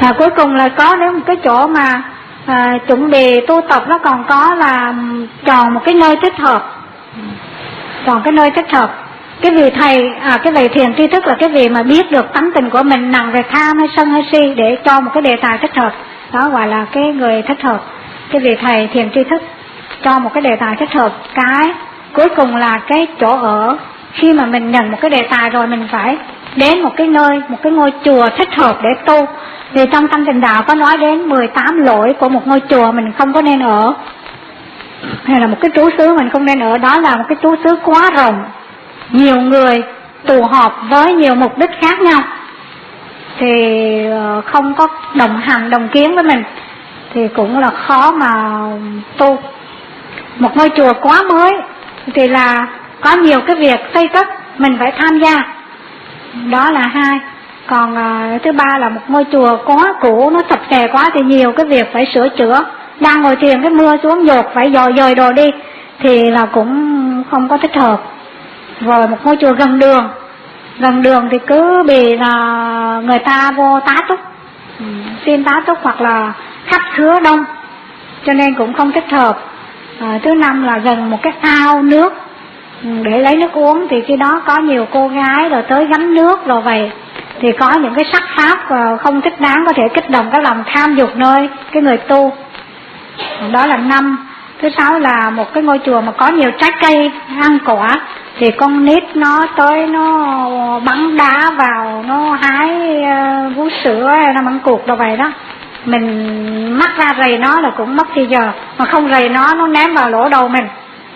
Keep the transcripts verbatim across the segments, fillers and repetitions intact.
Và cuối cùng là có đến một cái chỗ mà à, chuẩn bị tu tập, nó còn có là chọn một cái nơi thích hợp, chọn cái nơi thích hợp. Cái vị thầy, à, cái vị thiền tri thức là cái vị mà biết được tánh tình của mình nặng về tham hay sân hay si, để cho một cái đề tài thích hợp, đó gọi là cái người thích hợp. Cái vị thầy thiền tri thức cho một cái đề tài thích hợp. Cái cuối cùng là cái chỗ ở. Khi mà mình nhận một cái đề tài rồi, mình phải đến một cái nơi, một cái ngôi chùa thích hợp để tu. Thì trong Tăng Tịnh Đạo có nói đến mười tám lỗi của một ngôi chùa mình không có nên ở, hay là một cái trú xứ mình không nên ở. Đó là một cái trú xứ quá rộng, nhiều người tụ họp với nhiều mục đích khác nhau, thì không có đồng hành đồng kiến với mình, thì cũng là khó mà tu. Một ngôi chùa quá mới thì là có nhiều cái việc xây cất mình phải tham gia, đó là hai. Còn à, thứ ba là một ngôi chùa quá cũ, nó sập xè quá thì nhiều cái việc phải sửa chữa. Đang ngồi thiền cái mưa xuống dột phải dời dời đồ đi thì là cũng không có thích hợp. Rồi một ngôi chùa gần đường, gần đường thì cứ bị là người ta vô tá túc, xin tá túc hoặc là khách khứa đông, cho nên cũng không thích hợp. À, thứ năm là gần một cái ao nước để lấy nước uống, thì khi đó có nhiều cô gái rồi tới gánh nước rồi vậy, thì có những cái sắc pháp không thích đáng, có thể kích động cái lòng tham dục nơi cái người tu. Đó là năm. Thứ sáu là một cái ngôi chùa mà có nhiều trái cây ăn quả, thì con nít nó tới nó bắn đá vào, nó hái uh, vú sữa hay là măng cụt rồi vậy đó, mình mắc ra rầy nó là cũng mất thì giờ, mà không rầy nó nó ném vào lỗ đầu mình.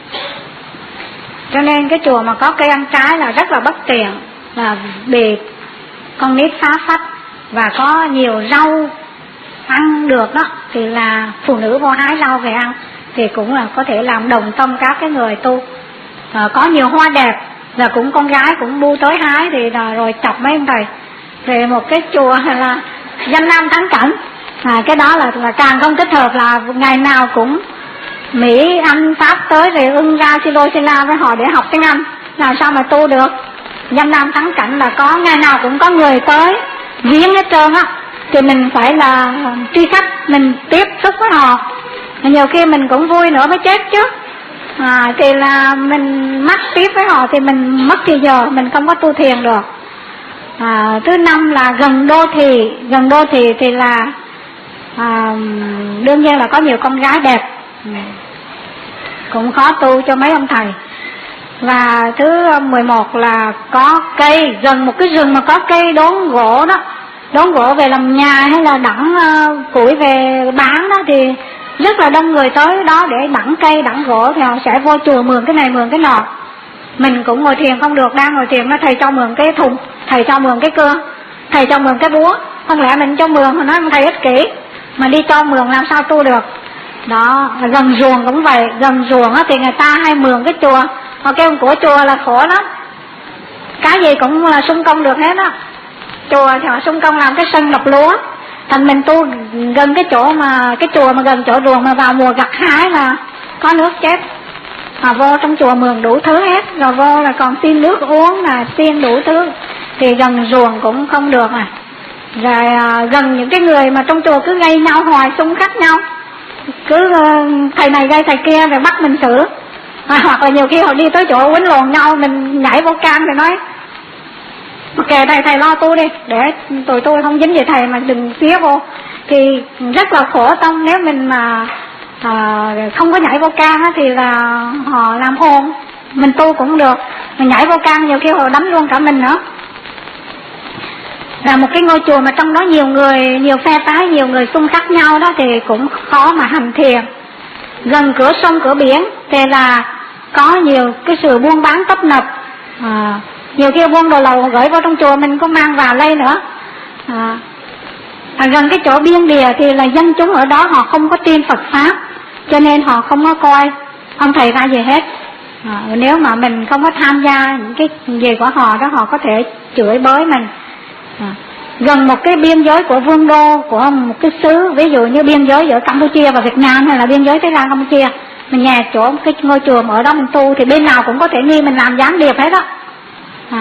Cho nên cái chùa mà có cây ăn trái là rất là bất tiện, là bị con nít phá phách, và có nhiều rau ăn được đó, thì là phụ nữ vô hái rau về ăn, thì cũng là có thể làm đồng tâm các cái người tu. À, có nhiều hoa đẹp là cũng con gái cũng bu tới hái, thì là rồi chọc mấy ông thầy. Về một cái chùa là danh lam thắng cảnh, à, cái đó là, là càng không thích hợp, là ngày nào cũng Mỹ Anh Pháp tới rồi ưng ra xin lô xin la với họ để học tiếng Anh, làm sao mà tu được. Danh lam thắng cảnh là có ngày nào cũng có người tới viếng hết trơn á, thì mình phải là tri khách, mình tiếp xúc với họ, nhiều khi mình cũng vui nữa mới chết chứ. À, thì là mình mắc tiếp với họ thì mình mất thì giờ, mình không có tu thiền được. À, thứ năm là gần đô thị, gần đô thị thì là à, đương nhiên là có nhiều con gái đẹp, cũng khó tu cho mấy ông thầy. Và thứ mười một là có cây, gần một cái rừng mà có cây đốn gỗ đó, đốn gỗ về làm nhà hay là đẵng uh, củi về bán đó, thì rất là đông người tới đó để đẵng cây đẵng gỗ, thì họ sẽ vô chùa mượn cái này mượn cái nọ. Mình cũng ngồi thiền không được, đang ngồi thiền nó thầy cho mượn cái thùng, thầy cho mượn cái cưa, thầy cho mượn cái búa, không lẽ mình cho mượn, họ nói thầy ích kỷ mà đi cho mượn làm sao tu được. Đó, gần ruộng cũng vậy, gần ruộng thì người ta hay mượn cái chùa, họ kêu của chùa là khổ lắm, cái gì cũng là xung công được hết á. Chùa thì họ xung công làm cái sân đập lúa, thành mình tu gần cái chỗ mà cái chùa mà gần chỗ ruộng, mà vào mùa gặt hái là có nước chết. Họ vô trong chùa mượn đủ thứ hết, rồi vô là còn xin nước uống, là xin đủ thứ, thì gần ruộng cũng không được à. Rồi à, gần những cái người mà trong chùa cứ gây nhau hoài, xung khắc nhau, cứ uh, thầy này gây thầy kia rồi bắt mình xử. À, hoặc là nhiều khi họ đi tới chỗ quýnh lộn nhau, mình nhảy vô can rồi nói ok thầy thầy lo tu đi, để tụi tôi không dính về thầy mà đừng xía vô. Thì rất là khổ tâm, nếu mình mà à, không có nhảy vô can thì là họ làm ồn, mình tu cũng được, mình nhảy vô can nhiều khi họ đánh luôn cả mình nữa. Là một cái ngôi chùa mà trong đó nhiều người, nhiều phe phái, nhiều người xung khắc nhau đó, thì cũng khó mà hành thiền. Gần cửa sông cửa biển thì là có nhiều cái sự buôn bán tấp nập, à, nhiều khi buôn đồ lậu gửi vào trong chùa mình có mang vào đây nữa. À, à, gần cái chỗ biên địa thì là dân chúng ở đó họ không có tin Phật pháp, cho nên họ không có coi ông thầy ra gì hết. À, nếu mà mình không có tham gia những cái gì của họ đó, họ có thể chửi bới mình. À, gần một cái biên giới của vương đô của một cái xứ, ví dụ như biên giới giữa Campuchia và Việt Nam, hay là biên giới Thái Lan Campuchia, mình nhà chỗ cái ngôi chùa ở đó mình tu, thì bên nào cũng có thể nghi mình làm gián điệp hết đó. À,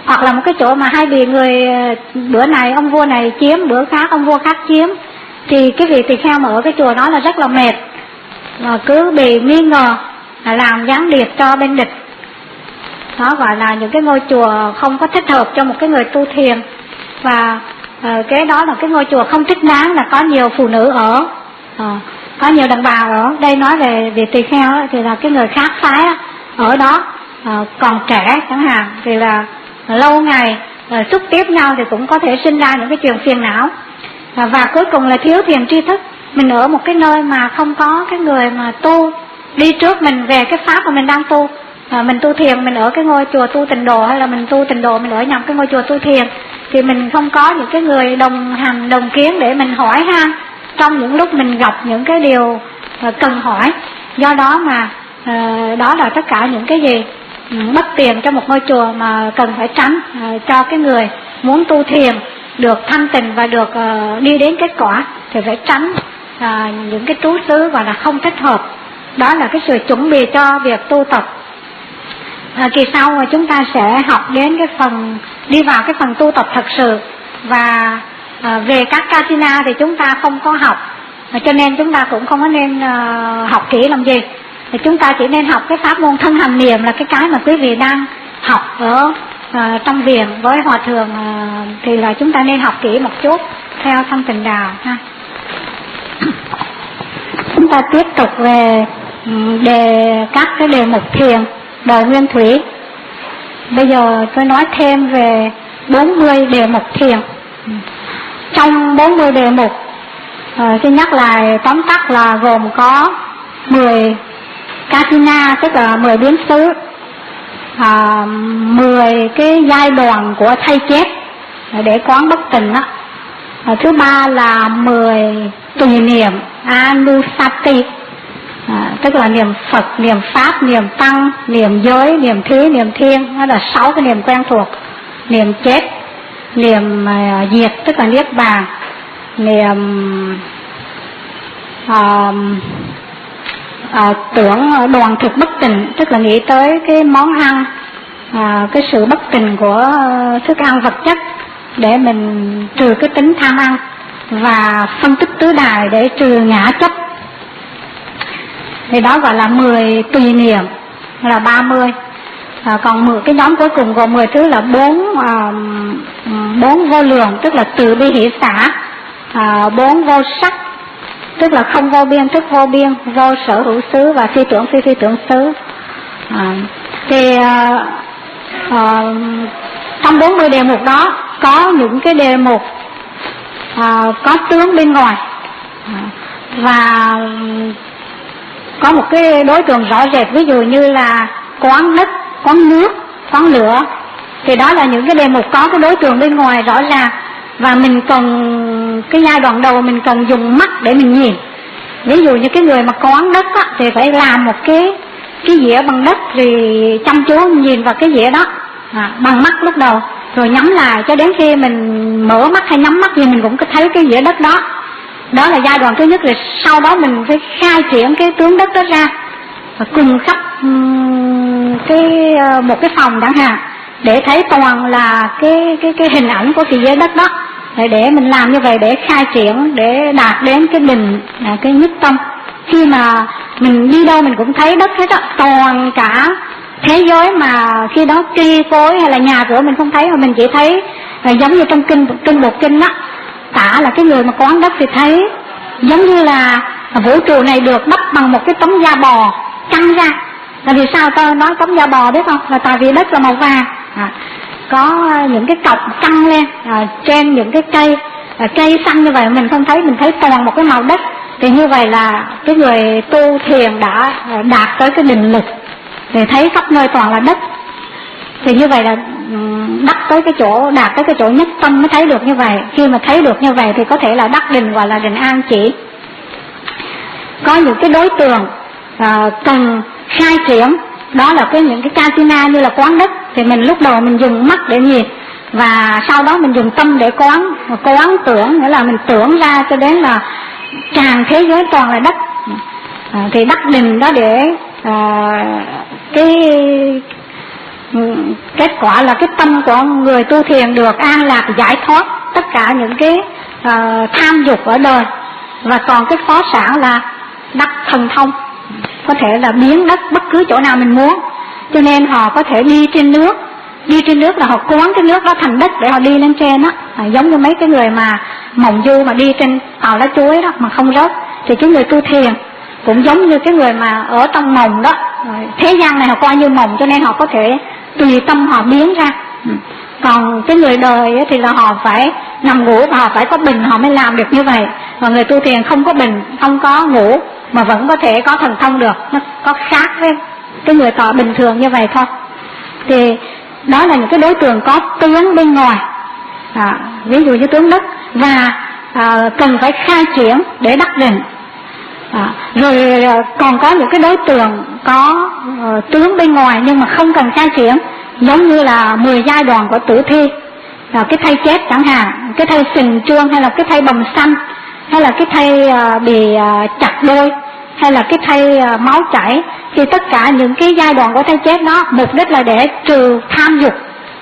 hoặc là một cái chỗ mà hay bị người bữa này ông vua này chiếm, bữa khác ông vua khác chiếm, thì cái vị tỳ kheo mà ở cái chùa đó là rất là mệt, mà cứ bị nghi ngờ là làm gián điệp cho bên địch. Đó gọi là những cái ngôi chùa không có thích hợp cho một cái người tu thiền. Và uh, cái đó là cái ngôi chùa không thích đáng là có nhiều phụ nữ ở, uh, có nhiều đàn bà ở. Đây nói về vị tỳ kheo ấy, thì là cái người khác phái ấy, ở đó uh, còn trẻ chẳng hạn, thì là lâu ngày uh, xúc tiếp nhau thì cũng có thể sinh ra những cái chuyện phiền não. uh, Và cuối cùng là thiếu thiền tri thức. Mình ở một cái nơi mà không có cái người mà tu đi trước mình về cái pháp mà mình đang tu. À, mình tu thiền, mình ở cái ngôi chùa tu tịnh độ, hay là mình tu tịnh độ mình ở nhầm cái ngôi chùa tu thiền, thì mình không có những cái người đồng hành đồng kiến để mình hỏi ha trong những lúc mình gặp những cái điều cần hỏi. Do đó mà uh, đó là tất cả những cái gì um, bất tiện cho một ngôi chùa mà cần phải tránh, uh, cho cái người muốn tu thiền được thanh tịnh và được uh, đi đến kết quả thì phải tránh uh, những cái trú xứ và là không thích hợp. Đó là cái sự chuẩn bị cho việc tu tập. À, kỳ sau mà chúng ta sẽ học đến cái phần đi vào cái phần tu tập thật sự. Và à, về các Kasina thì chúng ta không có học, à, cho nên chúng ta cũng không có nên à, học kỹ làm gì. Thì chúng ta chỉ nên học cái pháp môn thân hành niệm, là cái cái mà quý vị đang học ở à, trong viện với hòa thượng, à, thì là chúng ta nên học kỹ một chút theo Thanh Tịnh Đạo ha. Chúng ta tiếp tục về đề các cái đề mục thiền đời nguyên thủy. Bây giờ tôi nói thêm về bốn mươi đề mục thiền. Trong bốn mươi đề mục, uh, xin nhắc lại tóm tắt là gồm có mười Kasina, tức là mười biến xứ, uh, mười cái giai đoạn của thay chết để quán bất tịnh đó. Uh, thứ ba là mười tùy niệm Anusati, À, tức là niệm Phật, niệm Pháp, niệm Tăng, niệm giới, niệm thí, niệm thiên. Đó là sáu cái niệm quen thuộc. Niệm chết, niệm uh, diệt tức là niết bàn, niệm uh, uh, tưởng đoàn thực bất tịnh, tức là nghĩ tới cái món ăn, uh, cái sự bất tịnh của uh, thức ăn vật chất để mình trừ cái tính tham ăn, và phân tích tứ đài để trừ ngã chấp. Thì đó gọi là mười tùy niệm là ba mươi. À, còn mười cái nhóm cuối cùng gồm mười thứ là bốn bốn vô lượng, tức là từ bi hỷ xả, à, bốn vô sắc, tức là không vô biên tức vô biên, vô sở hữu xứ và phi tưởng phi phi tưởng xứ. À, thì à, à, trong bốn mươi đề mục đó có những cái đề mục à, có tướng bên ngoài, à, và có một cái đối tượng rõ rệt, ví dụ như là quán đất, quán nước, quán lửa, thì đó là những cái đề mục có cái đối tượng bên ngoài rõ ràng. Và mình cần cái giai đoạn đầu mình cần dùng mắt để mình nhìn. Ví dụ như cái người mà quán đất á, thì phải làm một cái cái dĩa bằng đất, rồi chăm chú nhìn vào cái dĩa đó à, bằng mắt lúc đầu, rồi nhắm lại cho đến khi mình mở mắt hay nhắm mắt thì mình cũng có thấy cái dĩa đất đó. Đó là giai đoạn thứ nhất. Rồi sau đó mình phải khai triển cái tướng đất đó ra và cùng khắp um, cái uh, một cái phòng chẳng hạn, để thấy toàn là cái cái cái hình ảnh của cái dĩa đất đó. Để, để mình làm như vậy để khai triển, để đạt đến cái định, à, cái nhất tâm. Khi mà mình đi đâu mình cũng thấy đất hết á, toàn cả thế giới mà khi đó cây cối hay là nhà cửa mình không thấy, mà mình chỉ thấy là giống như trong kinh kinh bộ kinh á, tả là cái người mà quán đất thì thấy giống như là vũ trụ này được đắp bằng một cái tấm da bò căng ra. Là vì sao tôi nói tấm da bò biết không? Là tại vì đất là màu vàng, à, có những cái cọc căng lên à, trên những cái cây à, cây xanh như vậy mình không thấy, mình thấy toàn một cái màu đất. Thì như vậy là cái người tu thiền đã đạt tới cái định lực, thì thấy khắp nơi toàn là đất. Thì như vậy là đắc tới cái chỗ, đạt tới cái chỗ nhất tâm mới thấy được như vậy. Khi mà thấy được như vậy thì có thể là đắc định, gọi là định an chỉ. Có những cái đối tượng à, cần khai triển, đó là cái những cái Kasina như là quán đất, thì mình lúc đầu mình dùng mắt để nhìn, và sau đó mình dùng tâm để quán. Quán tưởng nghĩa là mình tưởng ra cho đến là tràn thế giới toàn là đất, à, thì đắc định đó để à, cái kết quả là cái tâm của người tu thiền được an lạc giải thoát tất cả những cái uh, tham dục ở đời, và còn cái phó sản là đắc thần thông, có thể là biến đất bất cứ chỗ nào mình muốn. Cho nên họ có thể đi trên nước, đi trên nước là họ quán cái nước đó thành đất để họ đi lên trên đó. À, giống như mấy cái người mà mộng du mà đi trên tàu lá chuối đó mà không rớt, thì cái người tu thiền cũng giống như cái người mà ở trong mộng đó. Thế gian này họ coi như mộng, cho nên họ có thể tùy tâm họ biến ra. Còn cái người đời thì là họ phải nằm ngủ và họ phải có bình họ mới làm được như vậy. Và người tu thiền không có bình, không có ngủ mà vẫn có thể có thần thông được. Nó có khác với cái người tọa bình thường như vậy thôi. Thì đó là những cái đối tượng có tướng bên ngoài, à, ví dụ như tướng đất, và à, cần phải khai triển để đắc định. À, rồi à, còn có những cái đối tượng có uh, tướng bên ngoài nhưng mà không cần khai triển, giống như là mười giai đoạn của tử thi, à, cái thây chết chẳng hạn, cái thây sình trương, hay là cái thây bầm xanh, hay là cái thây uh, bị uh, chặt đôi, hay là cái thây uh, máu chảy. Thì tất cả những cái giai đoạn của thây chết đó mục đích là để trừ tham dục,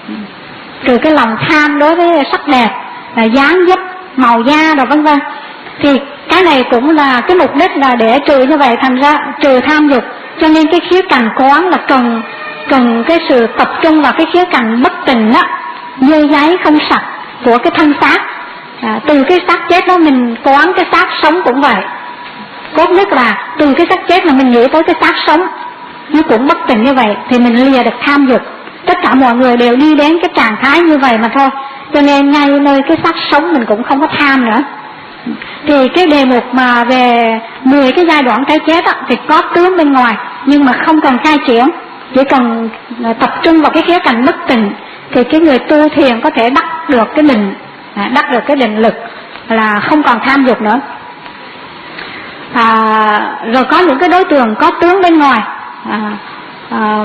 trừ cái lòng tham đối với sắc đẹp, là dáng dấp, màu da rồi vân vân. Thì cái này cũng là cái mục đích là để trừ như vậy, thành ra trừ tham dục. Cho nên cái khía cạnh quán là cần cần cái sự tập trung vào cái khía cạnh bất tình đó, dơ giấy không sạch của cái thân xác. À, từ cái xác chết đó mình quán cái xác sống cũng vậy. Cốt nhất là từ cái xác chết mà mình nghĩ tới cái xác sống, nó cũng bất tình như vậy, thì mình lìa được tham dục. Tất cả mọi người đều đi đến cái trạng thái như vậy mà thôi. Cho nên ngay nơi cái xác sống mình cũng không có tham nữa. Thì cái đề mục mà về mười cái giai đoạn cái chết á, thì có tướng bên ngoài nhưng mà không cần khai triển, chỉ cần tập trung vào cái khía cạnh bất tình, thì cái người tu thiền có thể đắc được cái định, đắc được cái định lực là không còn tham dục nữa. À, rồi có những cái đối tượng có tướng bên ngoài, à, à,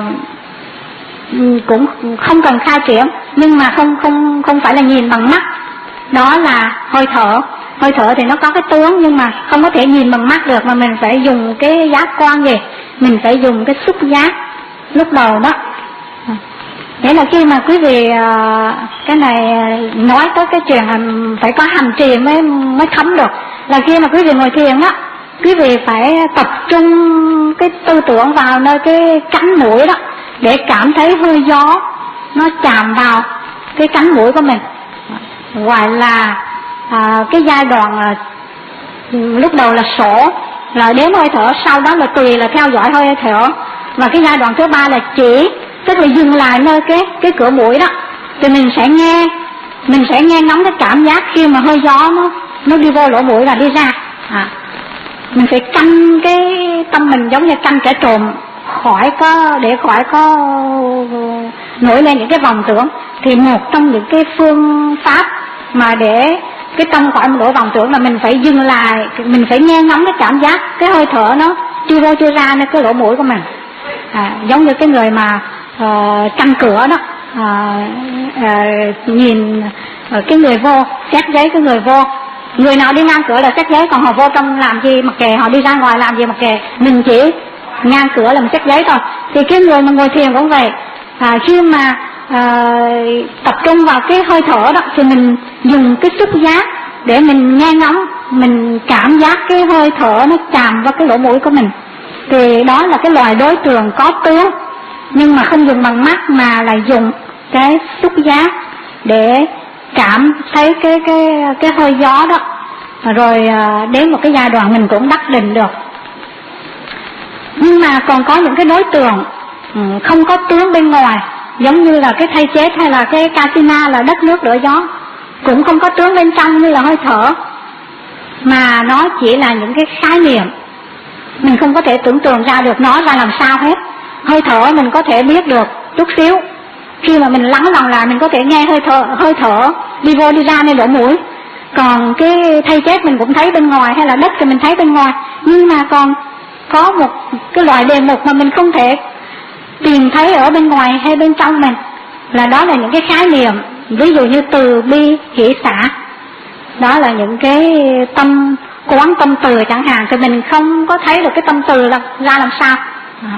cũng không cần khai triển nhưng mà không không không phải là nhìn bằng mắt, đó là hơi thở. Hơi thở thì nó có cái tướng nhưng mà không có thể nhìn bằng mắt được, mà mình phải dùng cái giác quan gì, mình phải dùng cái xúc giác lúc đầu đó. Thế là khi mà quý vị cái này nói tới cái chuyện phải có hành trì mới mới thấm được, là khi mà quý vị ngồi thiền á, quý vị phải tập trung cái tư tưởng vào nơi cái cánh mũi đó, để cảm thấy hơi gió nó chạm vào cái cánh mũi của mình, gọi là à, cái giai đoạn là lúc đầu là sổ, là đếm hơi thở, sau đó là tùy là theo dõi hơi thở, và cái giai đoạn thứ ba là chỉ, tức là dừng lại nơi cái cái cửa mũi đó, thì mình sẽ nghe mình sẽ nghe ngóng cái cảm giác khi mà hơi gió nó nó đi vô lỗ mũi và đi ra. À, mình phải canh cái tâm mình giống như canh kẻ trộm, khỏi có để khỏi có nổi lên những cái vòng tưởng. Thì một trong những cái phương pháp mà để cái tâm khỏi một đổi vòng tưởng là mình phải dừng lại, mình phải nghe ngóng cái cảm giác cái hơi thở nó chưa vô chưa ra nơi cái lỗ mũi của mình. À, giống như cái người mà uh, canh cửa đó, uh, uh, nhìn uh, cái người vô xét giấy, cái người vô, người nào đi ngang cửa là xét giấy, còn họ vô trong làm gì mặc kệ, họ đi ra ngoài làm gì mặc kệ, mình chỉ ngang cửa là mình xét giấy thôi. Thì cái người mà ngồi thiền cũng vậy, à, khi mà à, tập trung vào cái hơi thở đó, thì mình dùng cái xúc giác để mình nghe ngóng, mình cảm giác cái hơi thở nó chạm vào cái lỗ mũi của mình. Thì đó là cái loại đối tượng có tướng, nhưng mà không dùng bằng mắt mà là dùng cái xúc giác để cảm thấy cái cái cái hơi gió đó, rồi à, đến một cái giai đoạn mình cũng đắc định được. Nhưng mà còn có những cái đối tượng không có tướng bên ngoài, giống như là cái thây chết hay là cái casina là đất nước lửa gió, cũng không có tướng bên trong như là hơi thở, mà nó chỉ là những cái khái niệm, mình không có thể tưởng tượng ra được nó ra làm sao hết. Hơi thở mình có thể biết được chút xíu, khi mà mình lắng lòng lại mình có thể nghe hơi thở hơi thở đi vô đi ra nơi lỗ mũi. Còn cái thây chết mình cũng thấy bên ngoài, hay là đất thì mình thấy bên ngoài, nhưng mà còn có một cái loại đề mục mà mình không thể tìm thấy ở bên ngoài hay bên trong mình, là đó là những cái khái niệm, ví dụ như từ bi hỷ xả, đó là những cái tâm quán tâm từ chẳng hạn, thì mình không có thấy được cái tâm từ là ra làm sao. À,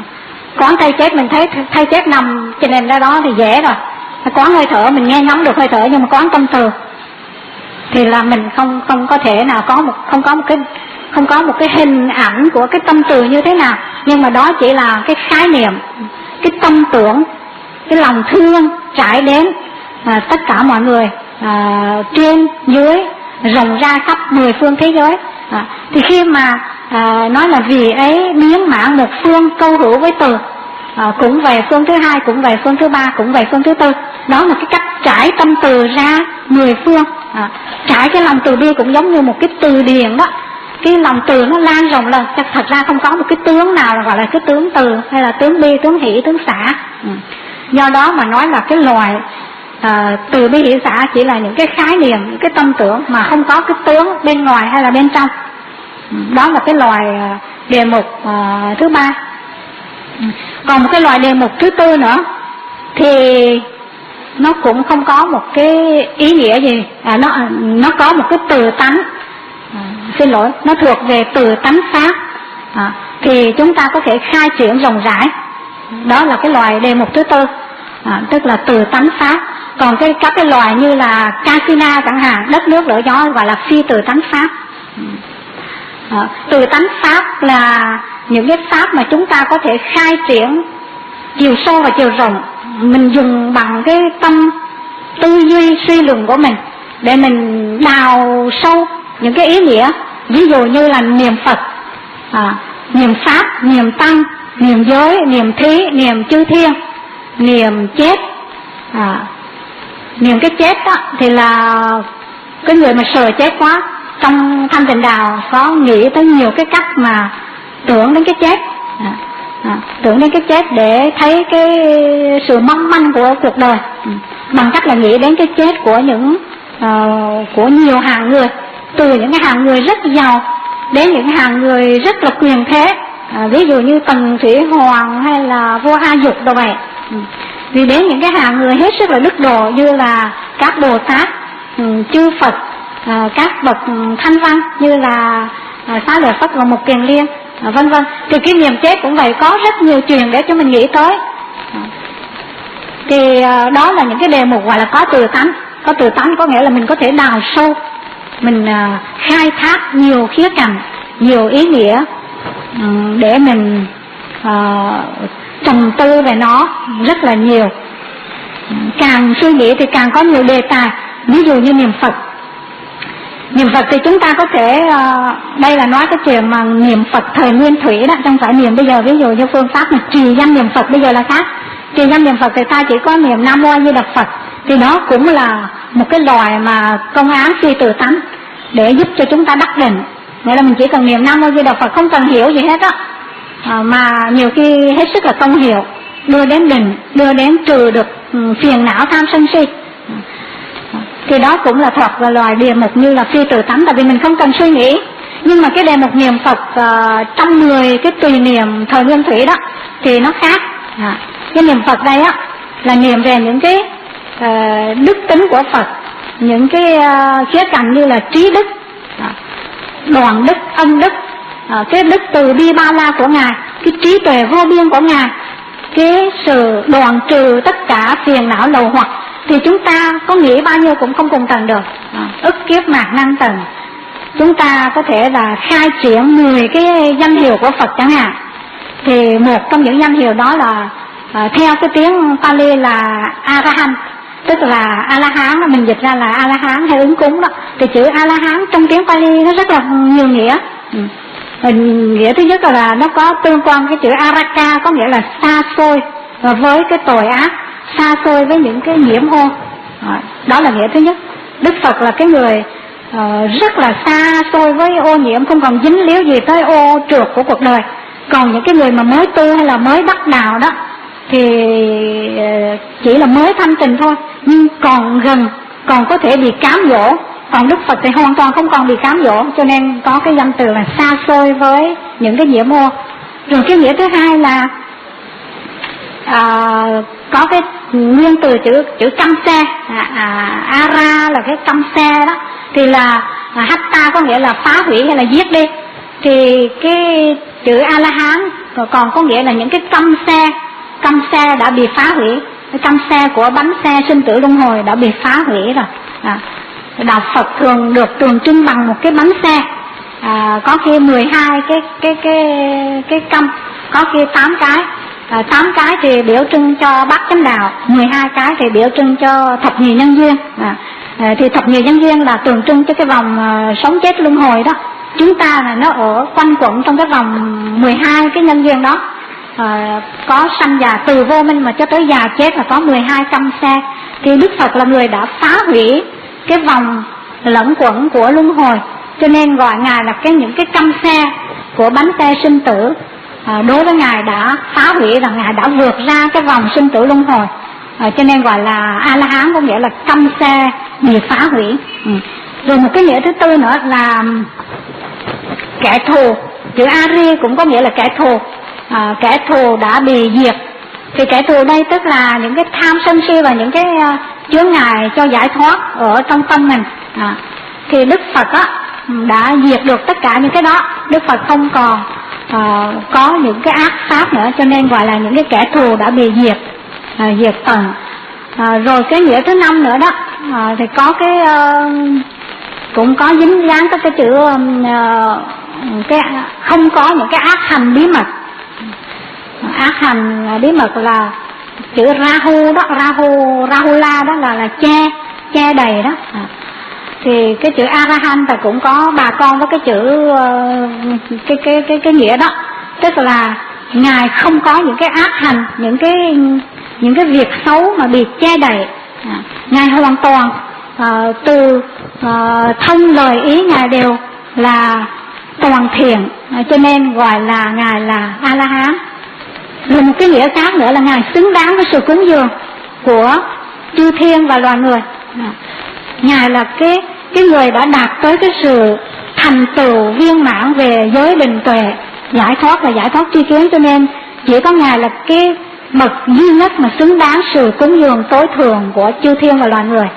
Quán thay chết mình thấy thay chết nằm trên nền ra đó thì dễ rồi. Quán hơi thở mình nghe ngóng được hơi thở, nhưng mà quán tâm từ thì là mình không không có thể nào có một không có một cái không có một cái hình ảnh của cái tâm từ như thế nào, nhưng mà đó chỉ là cái khái niệm, cái tâm tưởng, cái lòng thương trải đến à, tất cả mọi người à, trên dưới rộng ra khắp mười phương thế giới. À, thì khi mà à, nói là vì ấy biến mãn một phương câu hữu với từ, à, cũng về phương thứ hai, cũng về phương thứ ba, cũng về phương thứ tư, đó là cái cách trải tâm từ ra mười phương. À, trải cái lòng từ bi cũng giống như một cái từ điển đó, cái lòng từ nó lan rộng lên, thật ra không có một cái tướng nào là gọi là cái tướng từ, hay là tướng bi, tướng hỷ, tướng xả. Ừ. Do đó mà nói là cái loài à, từ bi hỷ xả chỉ là những cái khái niệm, những cái tâm tưởng mà không có cái tướng bên ngoài hay là bên trong. Ừ. Đó là cái loài à, đề mục à, thứ ba. Ừ. Còn một cái loài đề mục thứ tư nữa thì nó cũng không có một cái ý nghĩa gì, à, nó nó có một cái từ tánh. À, xin lỗi, nó thuộc về từ tánh pháp. À, thì chúng ta có thể khai triển rộng rãi, đó là cái loài đề mục thứ tư, à, tức là từ tánh pháp. Còn cái các cái loài như là Kasina chẳng hạn, đất nước lửa gió, gọi là phi từ tánh pháp. À, từ tánh pháp là những cái pháp mà chúng ta có thể khai triển chiều sâu và chiều rộng, mình dùng bằng cái tâm tư duy suy luận của mình để mình đào sâu những cái ý nghĩa. Ví dụ như là niệm Phật, à, niệm Pháp, niệm Tăng, niệm giới, niệm thí, niệm chư thiên, niệm chết. À, niệm cái chết đó thì là cái người mà sợ chết quá, trong Thanh Tịnh Đạo có nghĩ tới nhiều cái cách mà tưởng đến cái chết. À, à, tưởng đến cái chết để thấy cái sự mong manh của cuộc đời, ừ. bằng cách là nghĩ đến cái chết của những uh, của nhiều hàng người, từ những cái hàng người rất giàu đến những hàng người rất là quyền thế, à, ví dụ như Tần Thủy Hoàng hay là vua A Dục đồ vậy. Ừ. Vì đến những cái hàng người hết sức là đức độ như là các Bồ Tát, ừ, chư Phật, à, các bậc thanh văn như là à, Xá Lợi Phất và Mục Kiền Liên, à, vân vân. Thì cái niệm chết cũng vậy, có rất nhiều chuyện để cho mình nghĩ tới. À. Thì à, đó là những cái đề mục gọi là có từ tánh. Có từ tánh có nghĩa là mình có thể đào sâu, mình à, khai thác nhiều khía cạnh, nhiều ý nghĩa, um, để mình à, trầm tư về nó rất là nhiều. Càng suy nghĩ thì càng có nhiều đề tài. Ví dụ như niệm Phật, niệm Phật thì chúng ta có thể uh, đây là nói cái chuyện mà niệm Phật thời nguyên thủy đó, không phải niệm bây giờ. Ví dụ như phương pháp mà trì danh niệm Phật bây giờ là khác. Trì danh niệm Phật thì ta chỉ có niệm Nam Mô A Di Đà Phật, thì đó cũng là một cái loài mà công án phi từ tánh để giúp cho chúng ta đắc định. Nghĩa là mình chỉ cần niệm Nam Mô A Di Đà Phật, không cần hiểu gì hết á, à, mà nhiều khi hết sức là công hiệu, đưa đến định, đưa đến trừ được um, phiền não tham sân si. Thì đó cũng là thuộc là loài đề mục như là phi từ tánh, tại vì mình không cần suy nghĩ. Nhưng mà cái đề mục niệm Phật uh, trong mười cái tùy niệm thời nguyên thủy đó thì nó khác. À, cái niệm Phật đây á là niệm về những cái uh, đức tính của Phật, những cái uh, khía cạnh như là trí đức, à, đoàn đức, ân đức, à, cái đức từ bi ba la của Ngài, cái trí tuệ vô biên của Ngài, cái sự đoạn trừ tất cả phiền não lầu hoặc. Thì chúng ta có nghĩ bao nhiêu cũng không cùng tầng được, à, ức kiếp mạt năng tầng. Chúng ta có thể là khai triển mười cái danh hiệu của Phật chẳng hạn. Thì một trong những danh hiệu đó là à, theo cái tiếng Pali là A-la-hán, tức là A-la-hán, mình dịch ra là A-la-hán hay ứng cúng đó. Thì chữ A-la-hán trong tiếng Pali nó rất là nhiều nghĩa. Ừ. Nghĩa thứ nhất là nó có tương quan cái chữ Araka, có nghĩa là xa xôi với cái tội ác, xa xôi với những cái nhiễm ô. Đó là nghĩa thứ nhất. Đức Phật là cái người uh, rất là xa xôi với ô nhiễm, không còn dính líu gì tới ô trượt của cuộc đời. Còn những cái người mà mới tu hay là mới đắc đạo đó thì uh, chỉ là mới thanh tịnh thôi, nhưng còn gần, còn có thể bị cám dỗ. Còn Đức Phật thì hoàn toàn không còn bị cám dỗ, cho nên có cái danh từ là xa xôi với những cái nhiễm ô. Rồi cái nghĩa thứ hai là à, có cái nguyên từ chữ chữ căm xe, à, à, ara là cái căm xe đó, thì là à, hatta có nghĩa là phá hủy hay là giết đi. Thì cái chữ A La Hán rồi còn có nghĩa là những cái căm xe, căm xe đã bị phá hủy, cái căm xe của bánh xe sinh tử luân hồi đã bị phá hủy rồi. À, đạo Phật thường được tượng trưng bằng một cái bánh xe, à, có khi mười hai cái cái cái cái căm, có khi tám cái, à, tám cái thì biểu trưng cho bát chánh đạo, mười hai cái thì biểu trưng cho thập nhị nhân duyên. À, à, thì thập nhị nhân duyên là tượng trưng cho cái vòng uh, sống chết luân hồi đó. Chúng ta là nó ở quanh quẩn trong cái vòng mười hai cái nhân duyên đó. À, có sanh già từ vô minh mà cho tới già chết là có mười hai căm xe. Thì Đức Phật là người đã phá hủy cái vòng lẫn quẩn của luân hồi, cho nên gọi Ngài là cái những cái căm xe của bánh xe sinh tử. À, đối với Ngài đã phá hủy, là Ngài đã vượt ra cái vòng sinh tử luân hồi. À, cho nên gọi là A-la-hán, có nghĩa là căm xe bị phá hủy. Ừ. Rồi một cái nghĩa thứ tư nữa là kẻ thù. Chữ Ari cũng có nghĩa là kẻ thù. À, kẻ thù đã bị diệt. Thì kẻ thù đây tức là những cái tham sân si và những cái uh, chướng ngại cho giải thoát ở trong tâm mình. À, thì Đức Phật á, đã diệt được tất cả những cái đó. Đức Phật không còn uh, có những cái ác pháp nữa, cho nên gọi là những cái kẻ thù đã bị diệt, uh, diệt tận. Uh, rồi cái nghĩa thứ năm nữa đó, uh, thì có cái uh, cũng có dính dáng tới cái chữ uh, cái không có những cái ác hành bí mật. Ác hành bí mật là chữ Rahu đó, Rahu, Rahula đó là là che, che đầy đó. À, thì cái chữ A-la-hán là cũng có bà con với cái chữ uh, cái cái cái cái nghĩa đó, tức là Ngài không có những cái ác hành, những cái những cái việc xấu mà bị che đậy. À, Ngài hoàn toàn uh, từ uh, thân lời ý Ngài đều là toàn thiện, à, cho nên gọi là Ngài là A-la-hán. Rồi một cái nghĩa khác nữa là Ngài xứng đáng với sự cúng dường của chư thiên và loài người. À, Ngài là cái cái người đã đạt tới cái sự thành tựu viên mãn về giới định tuệ, giải thoát và giải thoát tri kiến, cho nên chỉ có Ngài là cái bậc duy nhất mà xứng đáng sự cúng dường tối thượng của chư thiên và loài người.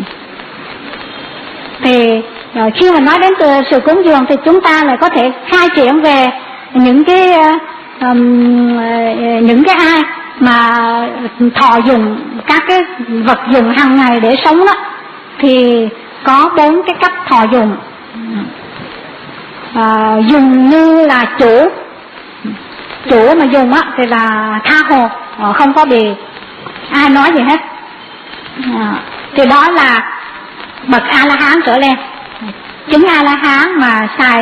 Thì khi mà nói đến từ sự cúng dường thì chúng ta lại có thể khai triển về những cái um, những cái ai mà thọ dùng các cái vật dụng hàng ngày để sống đó, thì có bốn cái cách thọ dùng. À, dùng như là chủ chủ mà dùng á thì là tha hồ, không có bị ai nói gì hết. À, thì đó là bậc A-la-hán trở lên. Chứng A-la-hán mà xài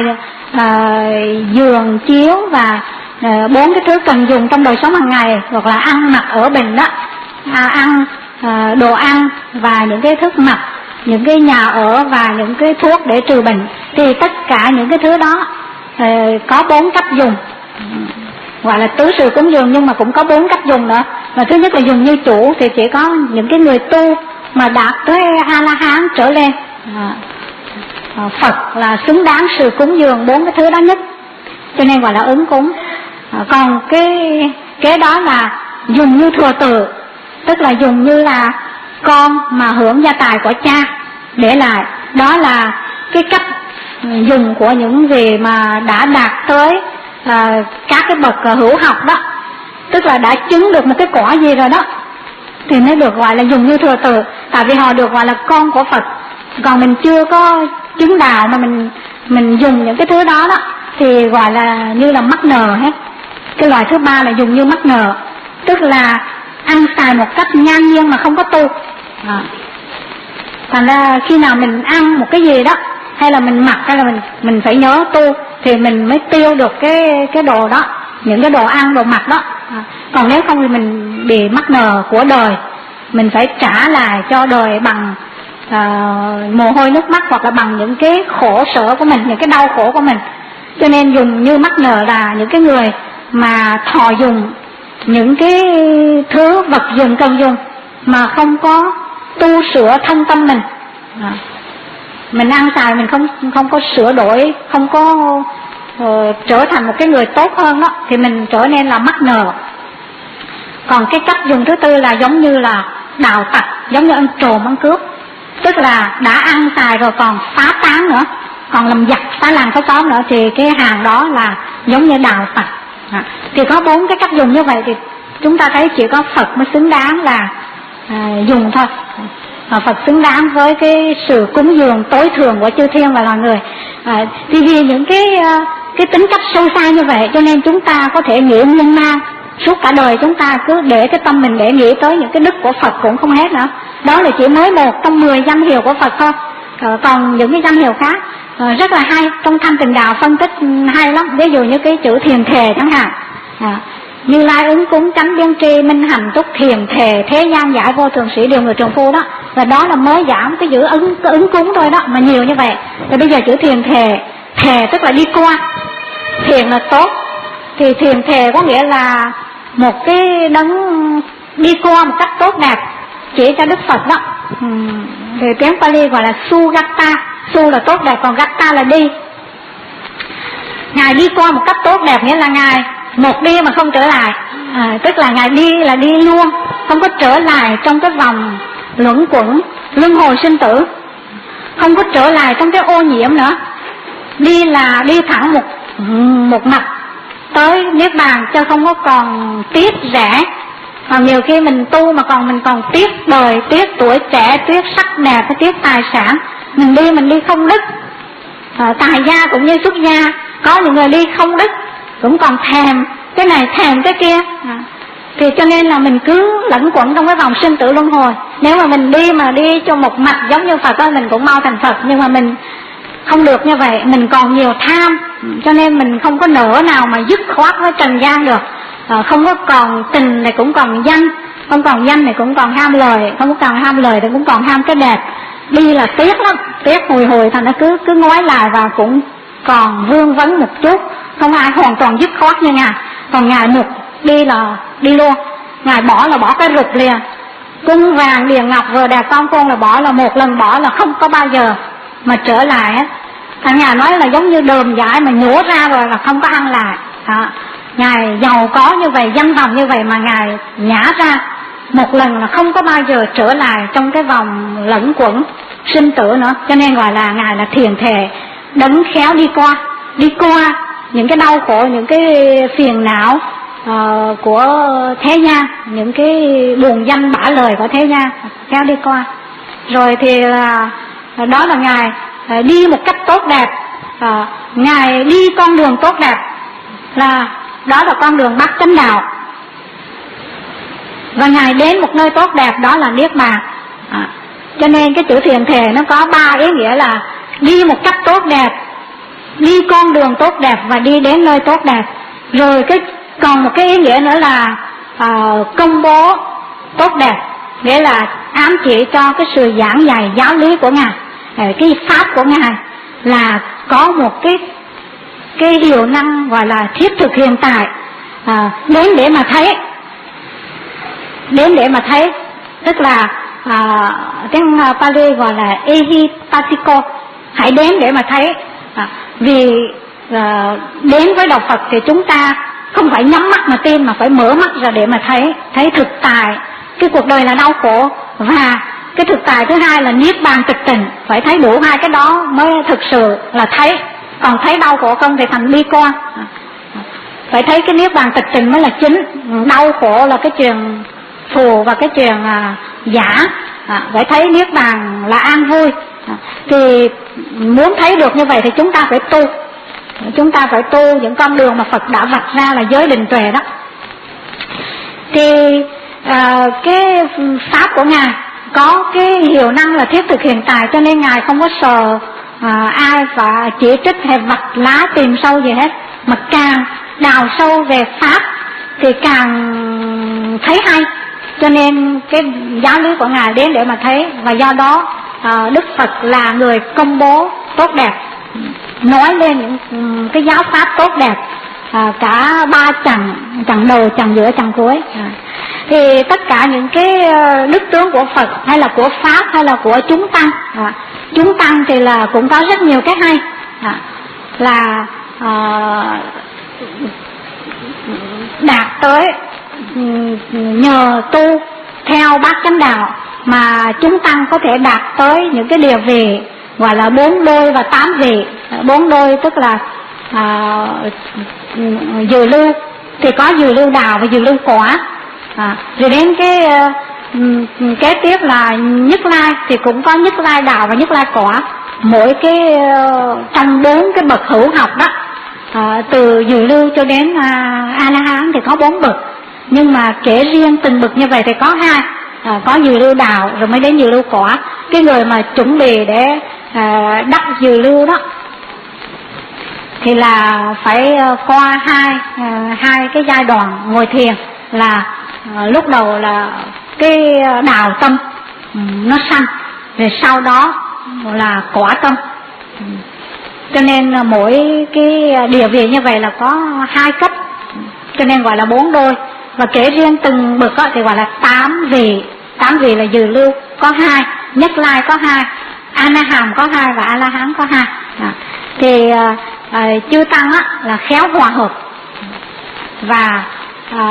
uh, giường chiếu và bốn uh, cái thứ cần dùng trong đời sống hàng ngày, hoặc là ăn mặc ở bình đó, à, ăn uh, đồ ăn và những cái thức mặc, những cái nhà ở và những cái thuốc để trừ bệnh, thì tất cả những cái thứ đó uh, có bốn cách dùng, gọi là tứ sự cúng dường, nhưng mà cũng có bốn cách dùng nữa. Và thứ nhất là dùng như chủ, thì chỉ có những cái người tu mà đạt tới A-la-hán trở lên. À, à, Phật là xứng đáng sự cúng dường bốn cái thứ đó nhất, cho nên gọi là ứng cúng. À, còn cái cái đó là dùng như thừa tự, tức là dùng như là con mà hưởng gia tài của cha để lại. Đó là cái cách dùng của những gì mà đã đạt tới à, các cái bậc hữu học đó, tức là đã chứng được một cái quả gì rồi đó, thì mới được gọi là dùng như thừa tự. Tại vì họ được gọi là con của Phật. Còn mình chưa có chứng đạo mà mình mình dùng những cái thứ đó đó, thì gọi là như là mắc nợ hết. Cái loại thứ ba là dùng như mắc nợ, tức là ăn xài một cách ngang nhiên mà không có tu. À, thành ra khi nào mình ăn một cái gì đó, hay là mình mặc, hay là mình mình phải nhớ tu, thì mình mới tiêu được cái cái đồ đó, những cái đồ ăn, đồ mặc đó. À, còn nếu không thì mình bị mắc nợ của đời, mình phải trả lại cho đời bằng uh, mồ hôi nước mắt, hoặc là bằng những cái khổ sở của mình, những cái đau khổ của mình. Cho nên dùng như mắc nợ là những cái người mà thọ dùng những cái thứ vật dụng cần dùng mà không có tu sửa thân tâm mình. À, mình ăn xài mình không không có sửa đổi, không có uh, trở thành một cái người tốt hơn đó, thì mình trở nên là mắc nợ. Còn cái cách dùng thứ tư là giống như là đào tặc, giống như ăn trộm ăn cướp, tức là đã ăn xài rồi còn phá tán nữa, còn làm giặc phá làng phá xóm nữa, thì cái hàng đó là giống như đào tặc. À, thì có bốn cái cách dùng như vậy thì chúng ta thấy chỉ có Phật mới xứng đáng là à, dùng thôi. À, Phật xứng đáng với cái sự cúng dường tối thượng của chư thiên và loài người. À, thì vì những cái cái tính cách sâu xa như vậy cho nên chúng ta có thể nghĩ miên man suốt cả đời, chúng ta cứ để cái tâm mình để nghĩ tới những cái đức của Phật cũng không hết nữa. Đó là chỉ mới một trong mười danh hiệu của Phật thôi. À, còn những cái danh hiệu khác à, rất là hay, trong Thanh Tịnh Đạo phân tích hay lắm. Ví dụ như cái chữ thiền thề chẳng hạn, à, Như Lai ứng cúng chánh biên tri minh hành túc thiền thề thế gian giải vô thường sĩ điều người trường phu đó. Và đó là mới giảm cái chữ ứng, cái ứng cúng thôi đó mà nhiều như vậy. Rồi bây giờ chữ thiền thề, thề tức là đi qua, thiền là tốt, thì thiền thề có nghĩa là một cái đấng đi qua một cách tốt đẹp chỉ cho Đức Phật đó. Ừ. Thì tiếng Pali gọi là Sugata, Su là tốt đẹp, còn Gata là đi. Ngài đi qua một cách tốt đẹp nghĩa là Ngài một đi mà không trở lại, à, tức là Ngài đi là đi luôn, không có trở lại trong cái vòng luẩn quẩn luân hồi sinh tử, không có trở lại trong cái ô nhiễm nữa. Đi là đi thẳng một một mặt tới Niết Bàn, chứ không có còn tiếc rẻ. Còn nhiều khi mình tu mà còn mình còn tiếc đời, tiếc tuổi trẻ, tiếc sắc đẹp, tiếc tài sản. Mình đi mình đi không đức, à, tài gia cũng như xuất gia. Có những người đi không đức cũng còn thèm cái này thèm cái kia, à, thì cho nên là mình cứ lẫn quẩn trong cái vòng sinh tử luân hồi. Nếu mà mình đi mà đi cho một mặt giống như Phật đó, mình cũng mau thành Phật. Nhưng mà mình không được như vậy, mình còn nhiều tham, cho nên mình không có nỡ nào mà dứt khoát với trần gian được. À, không có còn tình này cũng còn danh, không còn danh này cũng còn ham lời, không có còn ham lời thì cũng còn ham cái đẹp. Đi là tiếc lắm, tiếc hồi hồi thành nó cứ cứ ngoái lại và cũng còn vương vấn một chút, không ai hoàn toàn dứt khoát như Ngài. Còn Ngài một đi là đi luôn, Ngài bỏ là bỏ cái rụt liền. Cung vàng điền ngọc vừa đẹp con côn là bỏ, là một lần bỏ là không có bao giờ mà trở lại á. Thằng Ngài nói là giống như đờm giải mà nhổ ra rồi là không có ăn lại. À, Ngài giàu có như vậy, danh vọng như vậy mà Ngài nhả ra một lần là không có bao giờ trở lại trong cái vòng lẫn quẩn sinh tử nữa. Cho nên gọi là Ngài là thiền thề, đấng khéo đi qua, đi qua những cái đau khổ, những cái phiền não uh, của thế gian, những cái buồn danh bã lời của thế gian, khéo đi qua. Rồi thì uh, đó là Ngài uh, đi một cách tốt đẹp, uh, Ngài đi con đường tốt đẹp, là đó là con đường Bát Chánh Đạo. Và Ngài đến một nơi tốt đẹp, đó là Niết Bàn. À, cho nên cái chữ thiền thề nó có ba ý nghĩa là đi một cách tốt đẹp, đi con đường tốt đẹp và đi đến nơi tốt đẹp. Rồi cái còn một cái ý nghĩa nữa là à, công bố tốt đẹp, nghĩa là ám chỉ cho cái sự giảng dạy giáo lý của Ngài, cái pháp của Ngài là có một cái cái hiệu năng gọi là thiết thực hiện tại, à, đến để mà thấy, đến để mà thấy, tức là à, tiếng Pali gọi là ehipatiko, hãy đến để mà thấy. À, vì à, đến với đạo Phật thì chúng ta không phải nhắm mắt mà tin, mà phải mở mắt ra để mà thấy, thấy thực tại cái cuộc đời là đau khổ, và cái thực tại thứ hai là Niết Bàn tịch tỉnh. Phải thấy đủ hai cái đó mới thực sự là thấy. Còn thấy đau khổ không thì thành bi quan. À, phải thấy cái Niết Bàn tịch tỉnh mới là chính. Đau khổ là cái chuyện phù và cái chuyện à, giả. À, phải thấy Niết Bàn là an vui. À, thì muốn thấy được như vậy thì chúng ta phải tu. Chúng ta phải tu những con đường mà Phật đã vạch ra là giới định tuệ đó. Thì à, cái pháp của Ngài có cái hiệu năng là thiết thực hiện tại, cho nên Ngài không có sợ à, ai và chỉ trích hay vạch lá tìm sâu gì hết, mà càng đào sâu về pháp thì càng thấy hay. Cho nên cái giáo lý của Ngài đến để mà thấy, và do đó à, Đức Phật là người công bố tốt đẹp, nói lên những cái giáo pháp tốt đẹp, à, cả ba chặng, chặng đầu, chặng giữa, chặng cuối. À, thì tất cả những cái đức tướng của Phật hay là của pháp hay là của chúng tăng, à, chúng tăng thì là cũng có rất nhiều cái hay, à, là à, đạt tới nhờ tu theo Bát Chánh Đạo mà chúng tăng có thể đạt tới những cái địa vị gọi là bốn đôi và tám vị. Bốn đôi tức là à, dự lưu, thì có dừa lưu đào và dừa lưu quả. À, rồi đến cái uh, kế tiếp là Nhất Lai thì cũng có Nhất Lai đào và Nhất Lai quả. Mỗi cái uh, trong bốn cái bậc hữu học đó, uh, từ dừa lưu cho đến uh, A La Hán thì có bốn bậc, nhưng mà kể riêng từng bậc như vậy thì có hai. À, có dừa lưu đào rồi mới đến dừa lưu quả. Cái người mà chuẩn bị để à, đắp dừa lưu đó thì là phải uh, qua hai uh, hai cái giai đoạn ngồi thiền. Là uh, lúc đầu là cái đào tâm um, nó sanh, rồi sau đó là quả tâm. um. Cho nên uh, mỗi cái địa vị như vậy là có hai cấp, cho nên gọi là bốn đôi. Và kể riêng từng bậc thì gọi là tám vị. Tám vị là dừa lưu có hai, Nhất Lai có hai, A Na Hàm có hai và A La Hán có hai. À, thì à, à, chư tăng á, là khéo hòa hợp và à,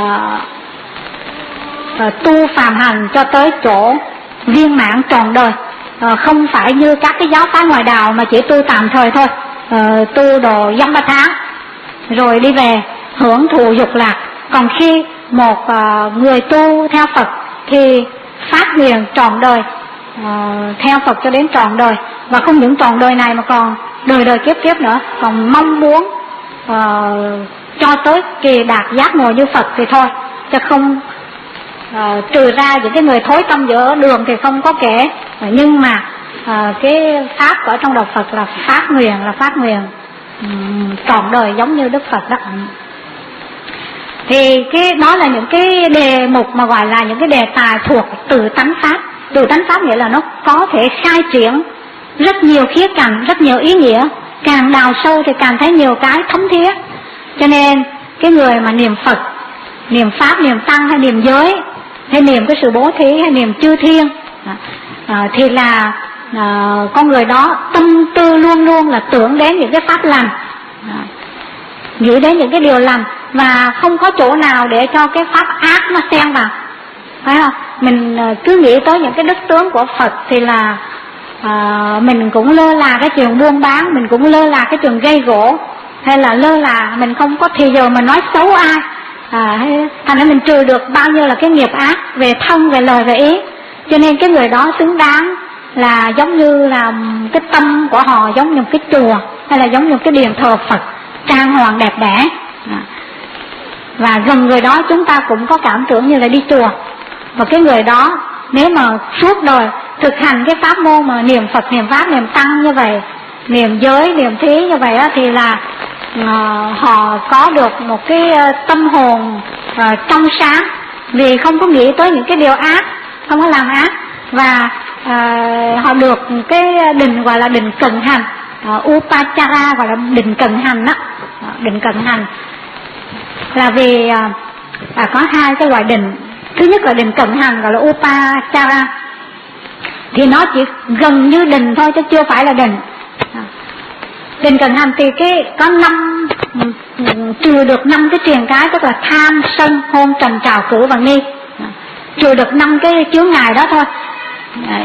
à, tu phàm hành cho tới chỗ viên mãn trọn đời. À, không phải như các cái giáo phái ngoài đạo mà chỉ tu tạm thời thôi, à, tu đồ dăm ba tháng rồi đi về hưởng thụ dục lạc. Còn khi một uh, người tu theo Phật thì phát nguyện trọn đời, uh, theo Phật cho đến trọn đời, và không những trọn đời này mà còn đời đời kiếp kiếp nữa, còn mong muốn uh, cho tới kỳ đạt giác ngộ như Phật thì thôi, chứ không uh, trừ ra những cái người thối tâm giữa đường thì không có kể. Uh, nhưng mà uh, cái pháp ở trong đạo Phật là phát nguyện, là phát nguyện um, trọn đời giống như Đức Phật đó. Thì cái đó là những cái đề mục mà gọi là những cái đề tài thuộc từ tánh pháp. Từ tánh pháp nghĩa là nó có thể khai triển rất nhiều khía cạnh, rất nhiều ý nghĩa. Càng đào sâu thì càng thấy nhiều cái thấm thía. Cho nên cái người mà niệm Phật, niệm Pháp, niệm Tăng hay niệm giới, hay niệm cái sự bố thí, hay niệm chư thiên, à, thì là à, con người đó tâm tư luôn luôn là tưởng đến những cái pháp lành, à, nghĩ đến những cái điều lành, và không có chỗ nào để cho cái pháp ác nó xen vào, phải không? Mình cứ nghĩ tới những cái đức tướng của Phật thì là à, mình cũng lơ là cái chuyện buôn bán, mình cũng lơ là cái chuyện gây gỗ, hay là lơ là mình không có thì giờ mình nói xấu ai, à, thành ra mình trừ được bao nhiêu là cái nghiệp ác về thân, về lời, về ý. Cho nên cái người đó xứng đáng là giống như là cái tâm của họ giống như cái chùa, hay là giống như cái điện thờ Phật trang hoàng đẹp đẽ. À, và gần người đó chúng ta cũng có cảm tưởng như là đi chùa. Và cái người đó nếu mà suốt đời thực hành cái pháp môn mà niệm Phật, niệm Pháp, niệm Tăng như vậy, niệm giới, niệm thí như vậy á, thì là uh, họ có được một cái uh, tâm hồn uh, trong sáng, vì không có nghĩ tới những cái điều ác, không có làm ác. Và uh, họ được cái định gọi là định cận hành, uh, Upachara gọi là định cận hành đó. Uh, định cận hành là vì uh, à, có hai cái loại định. Thứ nhất là định cận hành gọi là Upachara, thì nó chỉ gần như định thôi chứ chưa phải là định. À, định cận hành thì cái có năm, trừ được năm cái triền cái, tức là tham, sân, hôn, trần, trào, cử và nghi. À, trừ được năm cái chướng ngại đó thôi. À,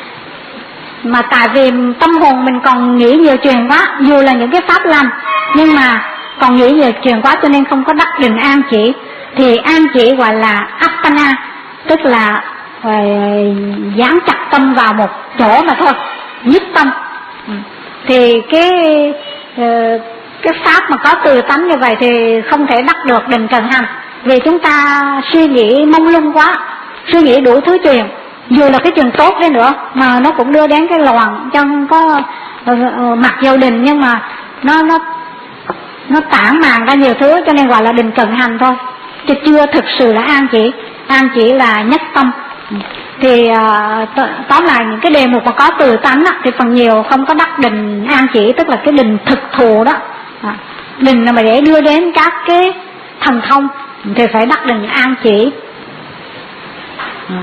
mà tại vì tâm hồn mình còn nghĩ nhiều chuyện quá, dù là những cái pháp lành nhưng mà còn nghĩ nhiều chuyện quá, cho nên không có đắc định an chỉ. Thì an chỉ gọi là Appana, tức là uh, dán chặt tâm vào một chỗ mà thôi, nhất tâm. Thì cái uh, cái pháp mà có từ tánh như vậy thì không thể đắc được định cận hành, vì chúng ta suy nghĩ mông lung quá, suy nghĩ đủ thứ chuyện, dù là cái chuyện tốt đi nữa mà nó cũng đưa đến cái loạn, chân có uh, uh, mặc dầu định nhưng mà nó nó nó tản màn ra nhiều thứ, cho nên gọi là định cận hành thôi, chứ chưa thực sự là an chỉ. An chỉ là nhất tâm. Thì uh, tóm lại những cái đề mục mà có từ tánh á, thì phần nhiều không có đắc định an chỉ, tức là cái định thực thù đó. À, định là mà để đưa đến các cái thần thông thì phải đắc định an chỉ. À,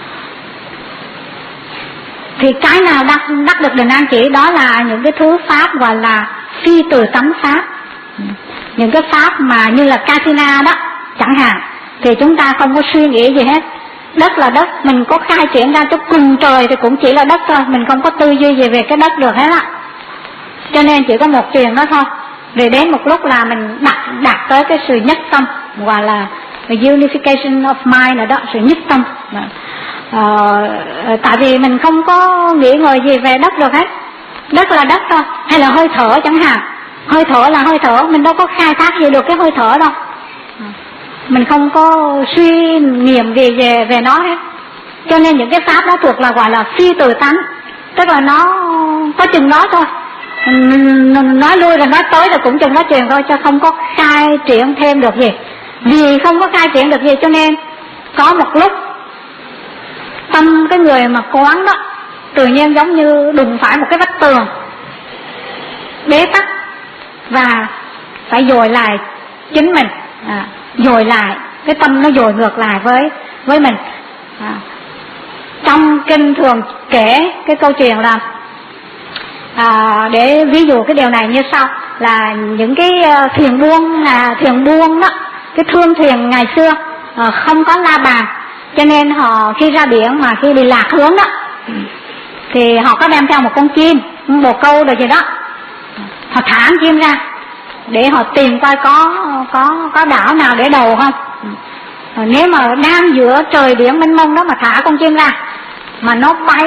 thì cái nào đắc, đắc được định an chỉ đó là những cái thứ pháp gọi là phi từ tánh pháp. Những cái pháp mà như là Kasina đó chẳng hạn, thì chúng ta không có suy nghĩ gì hết, đất là đất, mình có khai triển ra cho cùng trời thì cũng chỉ là đất thôi, mình không có tư duy gì về cái đất được hết á. Cho nên chỉ có một chuyện đó thôi, Rồi đến một lúc là mình đạt, đạt tới cái sự nhất tâm, gọi là unification of mind là đó, sự nhất tâm. À, tại vì mình không có nghĩ ngợi gì về đất được hết, đất là đất thôi. Hay là hơi thở chẳng hạn, hơi thở là hơi thở, mình đâu có khai thác gì được cái hơi thở đâu, mình không có suy nghiệm gì về về nó hết. Cho nên những cái pháp đó thuộc là gọi là phi tự tánh, tức là nó có chừng đó thôi, nói lui rồi nói tới là cũng chừng đó chuyện thôi, cho không có khai triển thêm được gì. Vì không có khai triển được gì cho nên có một lúc tâm cái người mà quán đó tự nhiên giống như đụng phải một cái vách tường bế tắc, và phải dồi lại chính mình, à, dồi lại cái tâm nó dồi ngược lại với với mình. À, trong kinh thường kể cái câu chuyện là à, để ví dụ cái điều này như sau, là những cái uh, thuyền buôn là thuyền buôn đó, cái thương thuyền ngày xưa uh, không có la bàn, cho nên họ khi ra biển mà khi bị lạc hướng đó thì họ có đem theo một con chim, bồ câu rồi gì đó, họ thả con chim ra để họ tìm coi có có có đảo nào để đầu không. Rồi nếu mà đang giữa trời biển mênh mông đó mà thả con chim ra mà nó bay,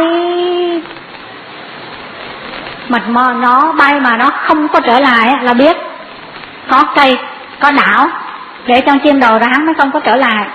mà nó bay mà nó không có trở lại là biết có cây, có đảo để cho chim đầu ra, hắn mới không có trở lại,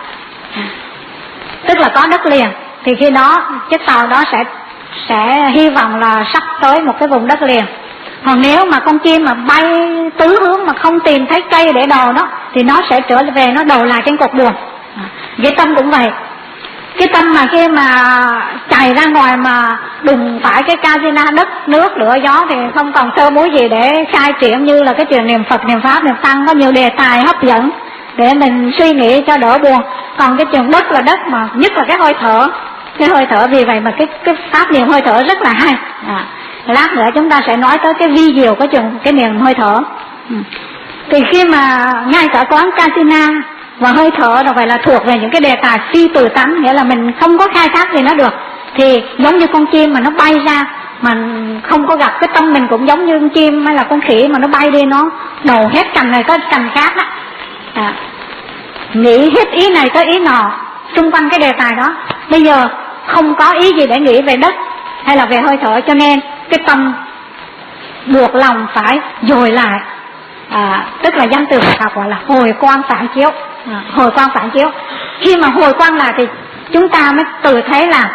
tức là có đất liền. Thì khi đó chiếc tàu đó sẽ sẽ hy vọng là sắp tới một cái vùng đất liền. Còn nếu mà con chim mà bay tứ hướng mà không tìm thấy cây để đầu đó thì nó sẽ trở về, nó đầu lại trên cột buồm. Cái tâm cũng vậy, cái tâm mà khi mà chạy ra ngoài mà đùng phải cái casino đất nước lửa gió thì không còn sơ muối gì để khai triển như là cái chuyện niệm Phật, niệm Pháp, niệm Tăng, có nhiều đề tài hấp dẫn để mình suy nghĩ cho đỡ buồn. Còn cái chuyện đất là đất, mà nhất là cái hơi thở, cái hơi thở, vì vậy mà cái cái pháp niệm hơi thở rất là hay. À, lát nữa chúng ta sẽ nói tới cái vi diệu của chuyện cái niệm hơi thở. Ừ. Thì khi mà ngay cả quán casino và hơi thở là phải là thuộc về những cái đề tài phi tự tánh, nghĩa là mình không có khai thác gì nó được. Thì giống như con chim mà nó bay ra mà không có gặp cái tâm mình, cũng giống như con chim hay là con khỉ mà nó bay đi, nó đầu hết cành này có cành khác đó. À, nghĩ hết ý này tới ý nọ xung quanh cái đề tài đó. Bây giờ không có ý gì để nghĩ về đất hay là về hơi thở, cho nên cái tâm buộc lòng phải dồi lại. À, tức là danh từ học gọi là hồi quang phản chiếu. À, hồi quang phản chiếu, khi mà hồi quang lại thì chúng ta mới tự thấy là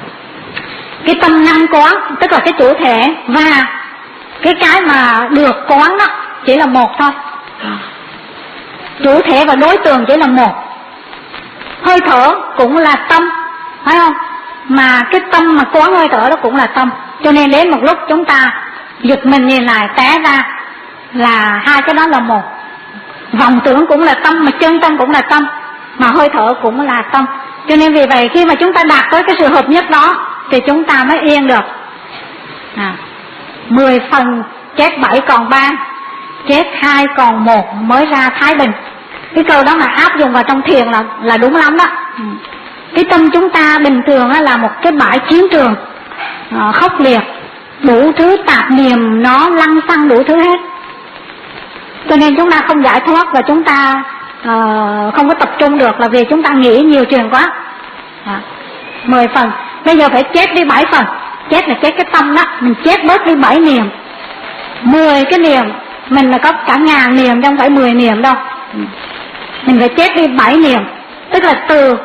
cái tâm năng quán, tức là cái chủ thể và cái cái mà được quán đó chỉ là một thôi. À, chủ thể và đối tượng chỉ là một. Hơi thở cũng là tâm, phải không? Mà cái tâm mà quán hơi thở đó cũng là tâm. Cho nên đến một lúc chúng ta giật mình nhìn lại té ra là hai cái đó là một. Vọng tưởng cũng là tâm, mà chân tâm cũng là tâm, mà hơi thở cũng là tâm. Cho nên vì vậy khi mà chúng ta đạt tới cái sự hợp nhất đó thì chúng ta mới yên được. À, mười phần chết bảy còn ba, chết hai còn một mới ra thái bình. Cái câu đó mà áp dụng vào trong thiền là là đúng lắm đó. Ừ. Cái tâm chúng ta bình thường là một cái bãi chiến trường à, khốc liệt, đủ thứ tạp niệm nó lăng xăng đủ thứ hết. Cho nên chúng ta không giải thoát và chúng ta uh, không có tập trung được là vì chúng ta nghĩ nhiều chuyện quá. À, mười phần, bây giờ phải chết đi bảy phần. Chết là chết cái tâm đó, mình chết bớt đi bảy niệm. Mười cái niệm, mình là có cả ngàn niệm chứ không phải mười niệm đâu. Mình phải chết đi bảy niệm. Tức là từ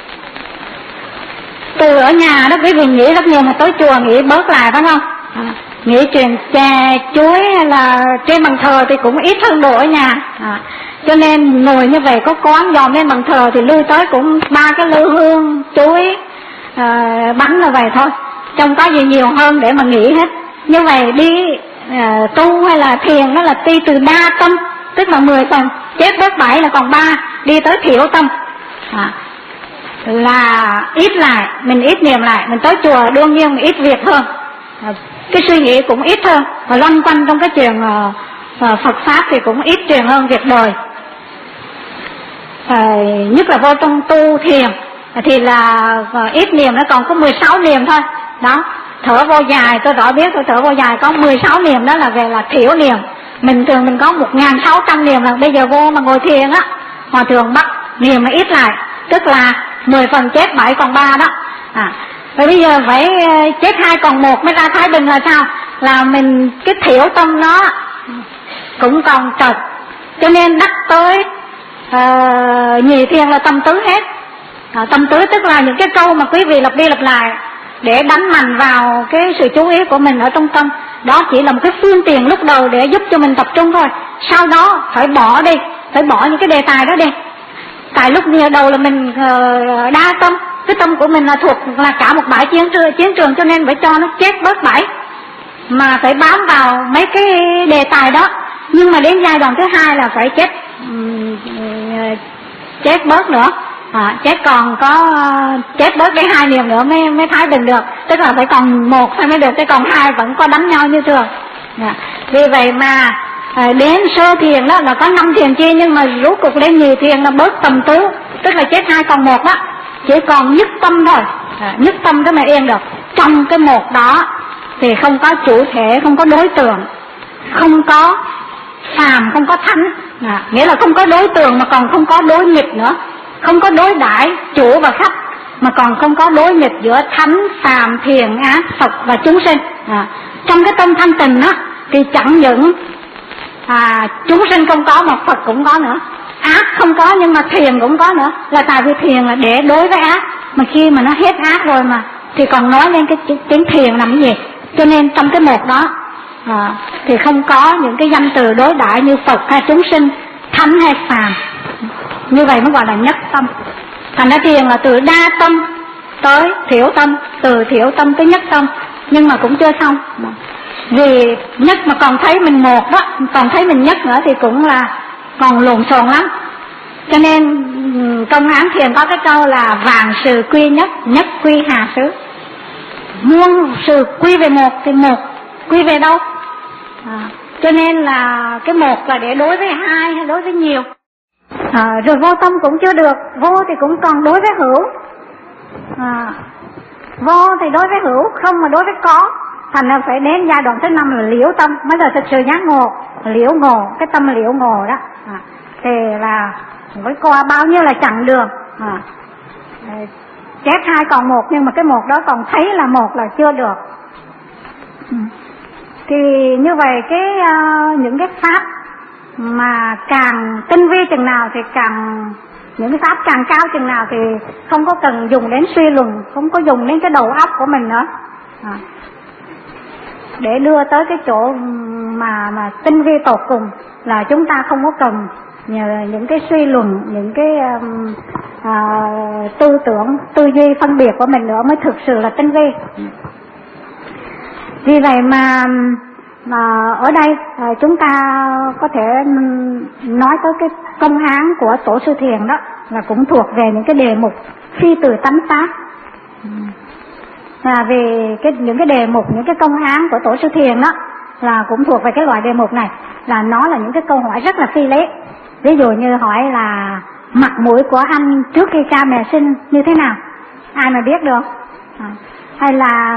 Từ ở nhà đó quý vị nghĩ rất nhiều, mà tới chùa nghĩ bớt lại, phải không? À, nghĩ chuyện chè, chuối hay là trên bàn thờ thì cũng ít hơn đồ ở nhà. À, cho nên ngồi như vậy có quán dòm lên bàn thờ thì lui tới cũng ba cái lư hương, chuối, à, bánh là vậy thôi. Trong có gì nhiều hơn để mà nghĩ hết. Như vậy đi à, tu hay là thiền đó là đi từ đa tâm, tức là mười phần, chết bớt bảy là còn ba, đi tới thiểu tâm. À, là ít lại, mình ít niệm lại, mình tới chùa đương nhiên mình ít việc hơn. À, cái suy nghĩ cũng ít hơn, và loanh quanh trong cái chuyện uh, uh, Phật Pháp thì cũng ít chuyện hơn việc đời. À, nhất là vô trong tu thiền thì là uh, ít niệm, nó còn có mười sáu niệm thôi. Đó, thở vô dài, tôi rõ biết tôi thở vô dài có mười sáu niệm, đó là về là thiểu niệm. Mình thường mình có một nghìn sáu trăm niệm là bây giờ vô mà ngồi thiền á, hòa thượng bắt niệm mà ít lại, tức là mười phần chết bảy còn ba đó. À, rồi bây giờ phải chết hai còn một mới ra thái bình là sao? Là mình cái thiểu tâm nó cũng còn trật, cho nên đắc tới uh, nhì thiền là tâm tứ hết. À, tâm tứ tức là những cái câu mà quý vị lặp đi lặp lại để đánh mạnh vào cái sự chú ý của mình ở trong tâm. Đó chỉ là một cái phương tiện lúc đầu để giúp cho mình tập trung thôi. Sau đó phải bỏ đi, phải bỏ những cái đề tài đó đi. Tại lúc như đầu là mình uh, đa tâm, cái tâm của mình là thuộc là cả một bãi chiến trường, chiến trường cho nên phải cho nó chết bớt bãi, mà phải bám vào mấy cái đề tài đó. Nhưng mà đến giai đoạn thứ hai là phải chết um, chết bớt nữa. À, chết còn có chết bớt cái hai niệm nữa mới mới thái bình được, tức là phải còn một thôi mới được, cái còn hai vẫn có đánh nhau như thường. À, vì vậy mà à, đến sơ thiền đó là có năm thiền chi, nhưng mà rốt cuộc đến nhì thiền là bớt tầm tứ, tức là chết hai còn một đó, chỉ còn nhất tâm thôi. À, nhất tâm đó mà yên được. Trong cái một đó thì không có chủ thể, không có đối tượng, không có phàm, không có thánh. À, nghĩa là không có đối tượng mà còn không có đối nghịch nữa, không có đối đãi chủ và khách, mà còn không có đối nghịch giữa thánh, phàm, thiện, ác, Phật và chúng sinh. À, trong cái tâm thanh tịnh đó thì chẳng những à, chúng sinh không có mà Phật cũng có nữa, ác không có nhưng mà thiền cũng có nữa, là tại vì thiền là để đối với ác, mà khi mà nó hết ác rồi mà thì còn nói lên cái tiếng thiền làm gì. Cho nên trong cái một đó à, thì không có những cái danh từ đối đãi như Phật hay chúng sinh, thánh hay phàm. Như vậy mới gọi là nhất tâm. Thành ra thiền là từ đa tâm tới thiểu tâm, từ thiểu tâm tới nhất tâm, nhưng mà cũng chưa xong. Vì nhất mà còn thấy mình một đó, còn thấy mình nhất nữa thì cũng là còn lộn xộn lắm. Cho nên công án thiền có cái câu là vạn sự quy nhất, nhất quy hà xứ. Muôn sự quy về một thì một quy về đâu? À, cho nên là cái một là để đối với hai hay đối với nhiều. À, rồi vô tâm cũng chưa được, vô thì cũng còn đối với hữu. À, vô thì đối với hữu, không mà đối với có. Thành ra phải đến giai đoạn thứ năm là liễu tâm mới là thực sự giác ngộ. Liễu ngộ, cái tâm liễu ngộ đó. À, thì là với qua bao nhiêu là chặng đường. À, chết hai còn một, nhưng mà cái một đó còn thấy là một là chưa được. Ừ. Thì như vậy cái uh, những cái pháp mà càng tinh vi chừng nào thì càng, những cái pháp càng cao chừng nào thì không có cần dùng đến suy luận, không có dùng đến cái đầu óc của mình nữa. À, để đưa tới cái chỗ mà mà tinh vi tột cùng là chúng ta không có cần nhờ những cái suy luận, những cái um, à, tư tưởng, tư duy phân biệt của mình nữa mới thực sự là tinh vi. Vì vậy mà mà ở đây à, chúng ta có thể nói tới cái công án của tổ sư thiền đó là cũng thuộc về những cái đề mục phi từ tánh pháp. Là về cái những cái đề mục, những cái công án của tổ sư thiền đó là cũng thuộc về cái loại đề mục này, là nó là những cái câu hỏi rất là phi lý. Ví dụ như hỏi là mặt mũi của anh trước khi cha mẹ sinh như thế nào, ai mà biết được. À, hay là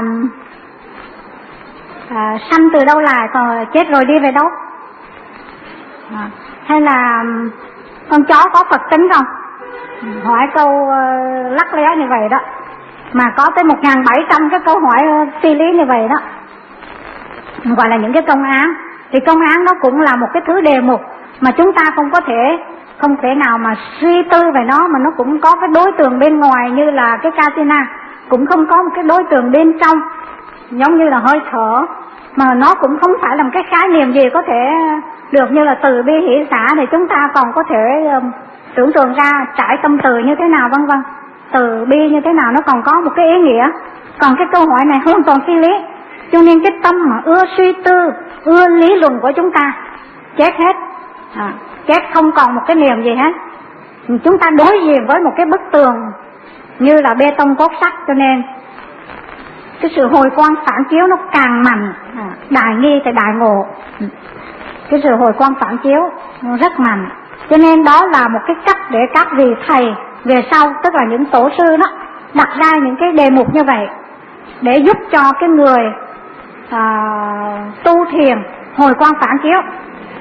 à, sanh từ đâu lại, còn chết rồi đi về đâu. À, hay là con chó có Phật tính không. Hỏi câu uh, lắc léo như vậy đó, mà có tới một nghìn bảy trăm cái câu hỏi uh, phi lý như vậy đó, gọi là những cái công án. Thì công án nó cũng là một cái thứ đề mục mà chúng ta không có thể không thể nào mà suy tư về nó, mà nó cũng có cái đối tượng bên ngoài như là cái Katina, cũng không có một cái đối tượng bên trong giống như là hơi thở, mà nó cũng không phải là một cái khái niệm gì có thể được như là từ bi hỷ xả, thì chúng ta còn có thể um, tưởng tượng ra trải tâm từ như thế nào vân vân, từ bi như thế nào, nó còn có một cái ý nghĩa. Còn cái câu hỏi này hoàn toàn phi lý, cho nên cái tâm mà ưa suy tư, ưa lý luận của chúng ta chết hết. À, chết không còn một cái niềm gì hết. Chúng ta đối diện với một cái bức tường như là bê tông cốt sắt, cho nên cái sự hồi quang phản chiếu nó càng mạnh. À, đại nghi thì đại ngộ, cái sự hồi quang phản chiếu nó rất mạnh. Cho nên đó là một cái cách để các vị thầy về sau, tức là những tổ sư đó, đặt ra những cái đề mục như vậy để giúp cho cái người à, tu thiền hồi quang phản chiếu.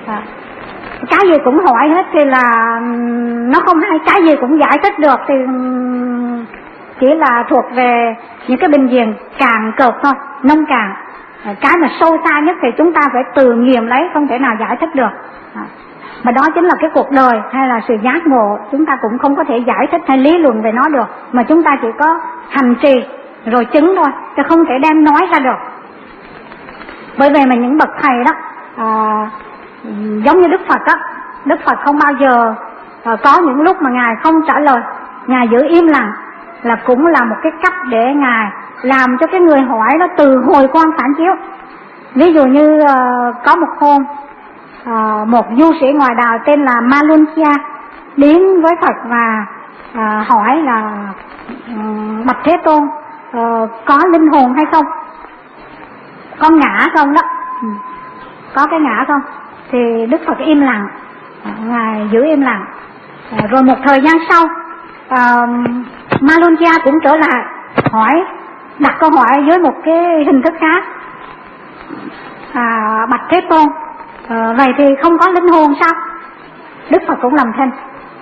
À, cái gì cũng hỏi hết thì là nó không hay, cái gì cũng giải thích được thì chỉ là thuộc về những cái bệnh viện càng cợt thôi, nông cạn. Cái mà sâu xa nhất thì chúng ta phải tự nghiệm lấy, không thể nào giải thích được. À, mà đó chính là cái cuộc đời hay là sự giác ngộ, chúng ta cũng không có thể giải thích hay lý luận về nó được, mà chúng ta chỉ có hành trì rồi chứng thôi, chứ không thể đem nói ra được. Bởi vì mà những bậc thầy đó à, giống như Đức Phật đó, Đức Phật không bao giờ à, có những lúc mà Ngài không trả lời, Ngài giữ im lặng là cũng là một cái cách để Ngài làm cho cái người hỏi nó từ hồi quan phản chiếu. Ví dụ như uh, có một hôm uh, một du sĩ ngoại đạo tên là Maluncha đến với Phật và uh, hỏi là um, bạch Thế Tôn uh, có linh hồn hay không, có ngã không đó, ừ. có cái ngã không? Thì Đức Phật im lặng, uh, Ngài giữ im lặng. Uh, rồi một thời gian sau uh, Maluncha cũng trở lại hỏi, đặt câu hỏi với một cái hình thức khác. À, bạch Thế Tôn, à, vậy thì không có linh hồn sao? Đức Phật cũng làm thinh.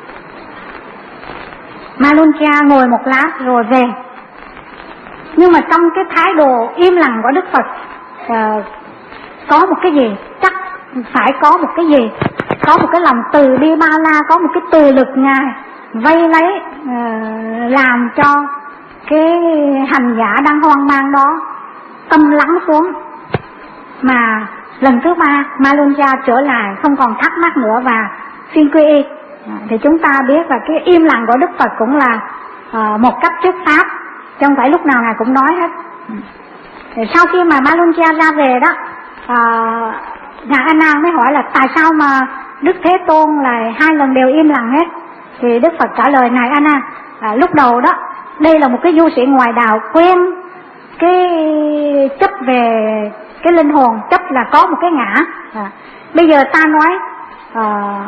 Maluncha ngồi một lát rồi về. Nhưng mà trong cái thái độ im lặng của Đức Phật à, có một cái gì, chắc phải có một cái gì, có một cái lòng từ bi bao la, có một cái từ lực Ngài vây lấy à, làm cho cái hành giả đang hoang mang đó tâm lắng xuống. Mà lần thứ ba Maluncha trở lại không còn thắc mắc nữa và xin quy y. À, thì chúng ta biết là cái im lặng của Đức Phật cũng là à, một cách thuyết pháp, chứ không phải lúc nào Ngài cũng nói hết. Thì sau khi mà Maluncha ra về đó, à, Ngài A Nan mới hỏi là tại sao mà Đức Thế Tôn lại hai lần đều im lặng hết. Thì Đức Phật trả lời Ngài A Nan, à, lúc đầu đó đây là một cái du sĩ ngoại đạo quen cái chấp về cái linh hồn, chấp là có một cái ngã. À, bây giờ ta nói à,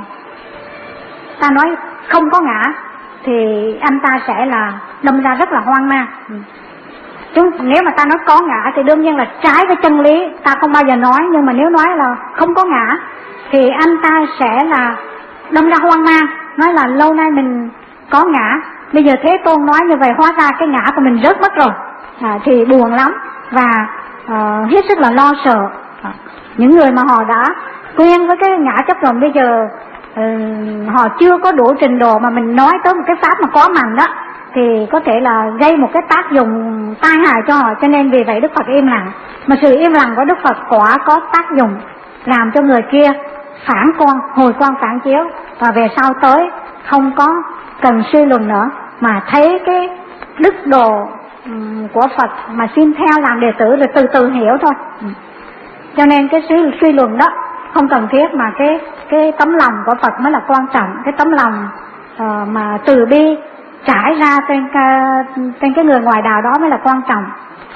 ta nói không có ngã thì anh ta sẽ là đâm ra rất là hoang mang. Chúng, nếu mà ta nói có ngã thì đương nhiên là trái với chân lý, ta không bao giờ nói. Nhưng mà nếu nói là không có ngã thì anh ta sẽ là đâm ra hoang mang, nói là lâu nay mình có ngã, bây giờ Thế Tôn nói như vậy hóa ra cái ngã của mình rớt mất rồi. À, thì buồn lắm và uh, hết sức là lo sợ. À, những người mà họ đã quen với cái ngã chấp rồi, bây giờ uh, họ chưa có đủ trình độ mà mình nói tới một cái pháp mà có mạnh đó thì có thể là gây một cái tác dụng tai hại cho họ. Cho nên vì vậy Đức Phật im lặng. Mà sự im lặng của Đức Phật quả có tác dụng làm cho người kia phản quan, hồi quan phản chiếu, và về sau tới không có cần suy luận nữa mà thấy cái đức độ um, của Phật mà xin theo làm đệ tử rồi từ từ hiểu thôi. Cho nên cái suy, suy luận đó không cần thiết, mà cái cái tấm lòng của Phật mới là quan trọng. Cái tấm lòng uh, mà từ bi trải ra trên cái, trên cái người ngoài đạo đó mới là quan trọng.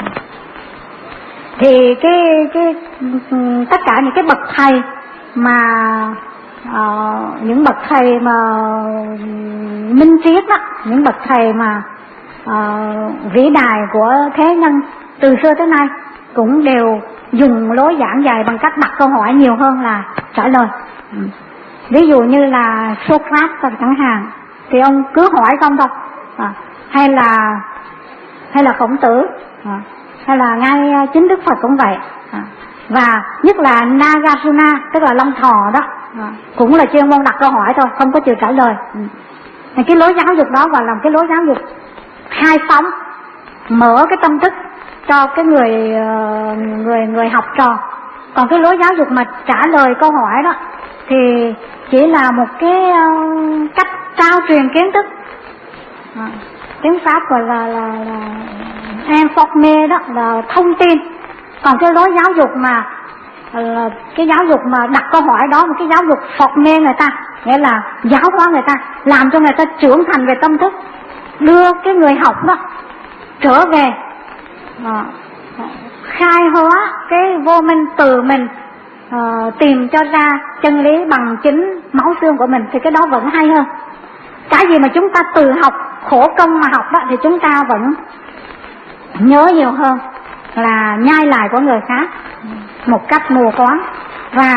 Thì cái cái tất cả những cái bậc thầy mà uh, những bậc thầy mà minh triết đó, những bậc thầy mà uh, vĩ đại của thế nhân từ xưa tới nay cũng đều dùng lối giảng dạy bằng cách đặt câu hỏi nhiều hơn là trả lời. Ừ. Ví dụ như là Socrates chẳng hạn thì ông cứ hỏi không thôi. À, hay là hay là Khổng Tử, à, hay là ngay chính Đức Phật cũng vậy. À, và nhất là Nagarjuna tức là Long Thọ đó, à, cũng là chuyên môn đặt câu hỏi thôi, không có chịu trả lời. Ừ. Cái lối giáo dục đó gọi là cái lối giáo dục khai phóng, mở cái tâm thức cho cái người người người học trò. Còn cái lối giáo dục mà trả lời câu hỏi đó thì chỉ là một cái uh, cách trao truyền kiến thức. À, tiếng Pháp gọi là là, là informe đó, là thông tin. Còn cái lối giáo dục mà là cái giáo dục mà đặt câu hỏi đó, một cái giáo dục forme người ta, nghĩa là giáo hóa người ta, làm cho người ta trưởng thành về tâm thức, đưa cái người học đó trở về à, khai hóa cái vô minh từ mình, à, tìm cho ra chân lý bằng chính máu xương của mình, thì cái đó vẫn hay hơn. Cái gì mà chúng ta tự học, khổ công mà học đó, thì chúng ta vẫn nhớ nhiều hơn là nhai lại của người khác một cách mù quáng. Và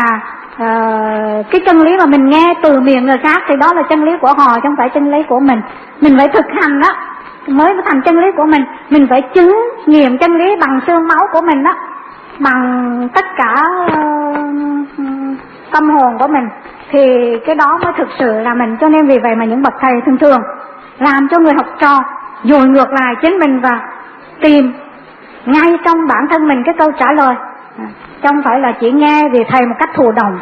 uh, cái chân lý mà mình nghe từ miệng người khác thì đó là chân lý của họ chứ không phải chân lý của mình. Mình phải thực hành đó mới thành chân lý của mình. Mình phải chứng nghiệm chân lý bằng xương máu của mình đó, bằng tất cả uh, tâm hồn của mình, thì cái đó mới thực sự là mình. Cho nên vì vậy mà những bậc thầy thường thường làm cho người học trò dội ngược lại chính mình và tìm ngay trong bản thân mình cái câu trả lời, chứ không phải là chỉ nghe vì thầy một cách thụ động.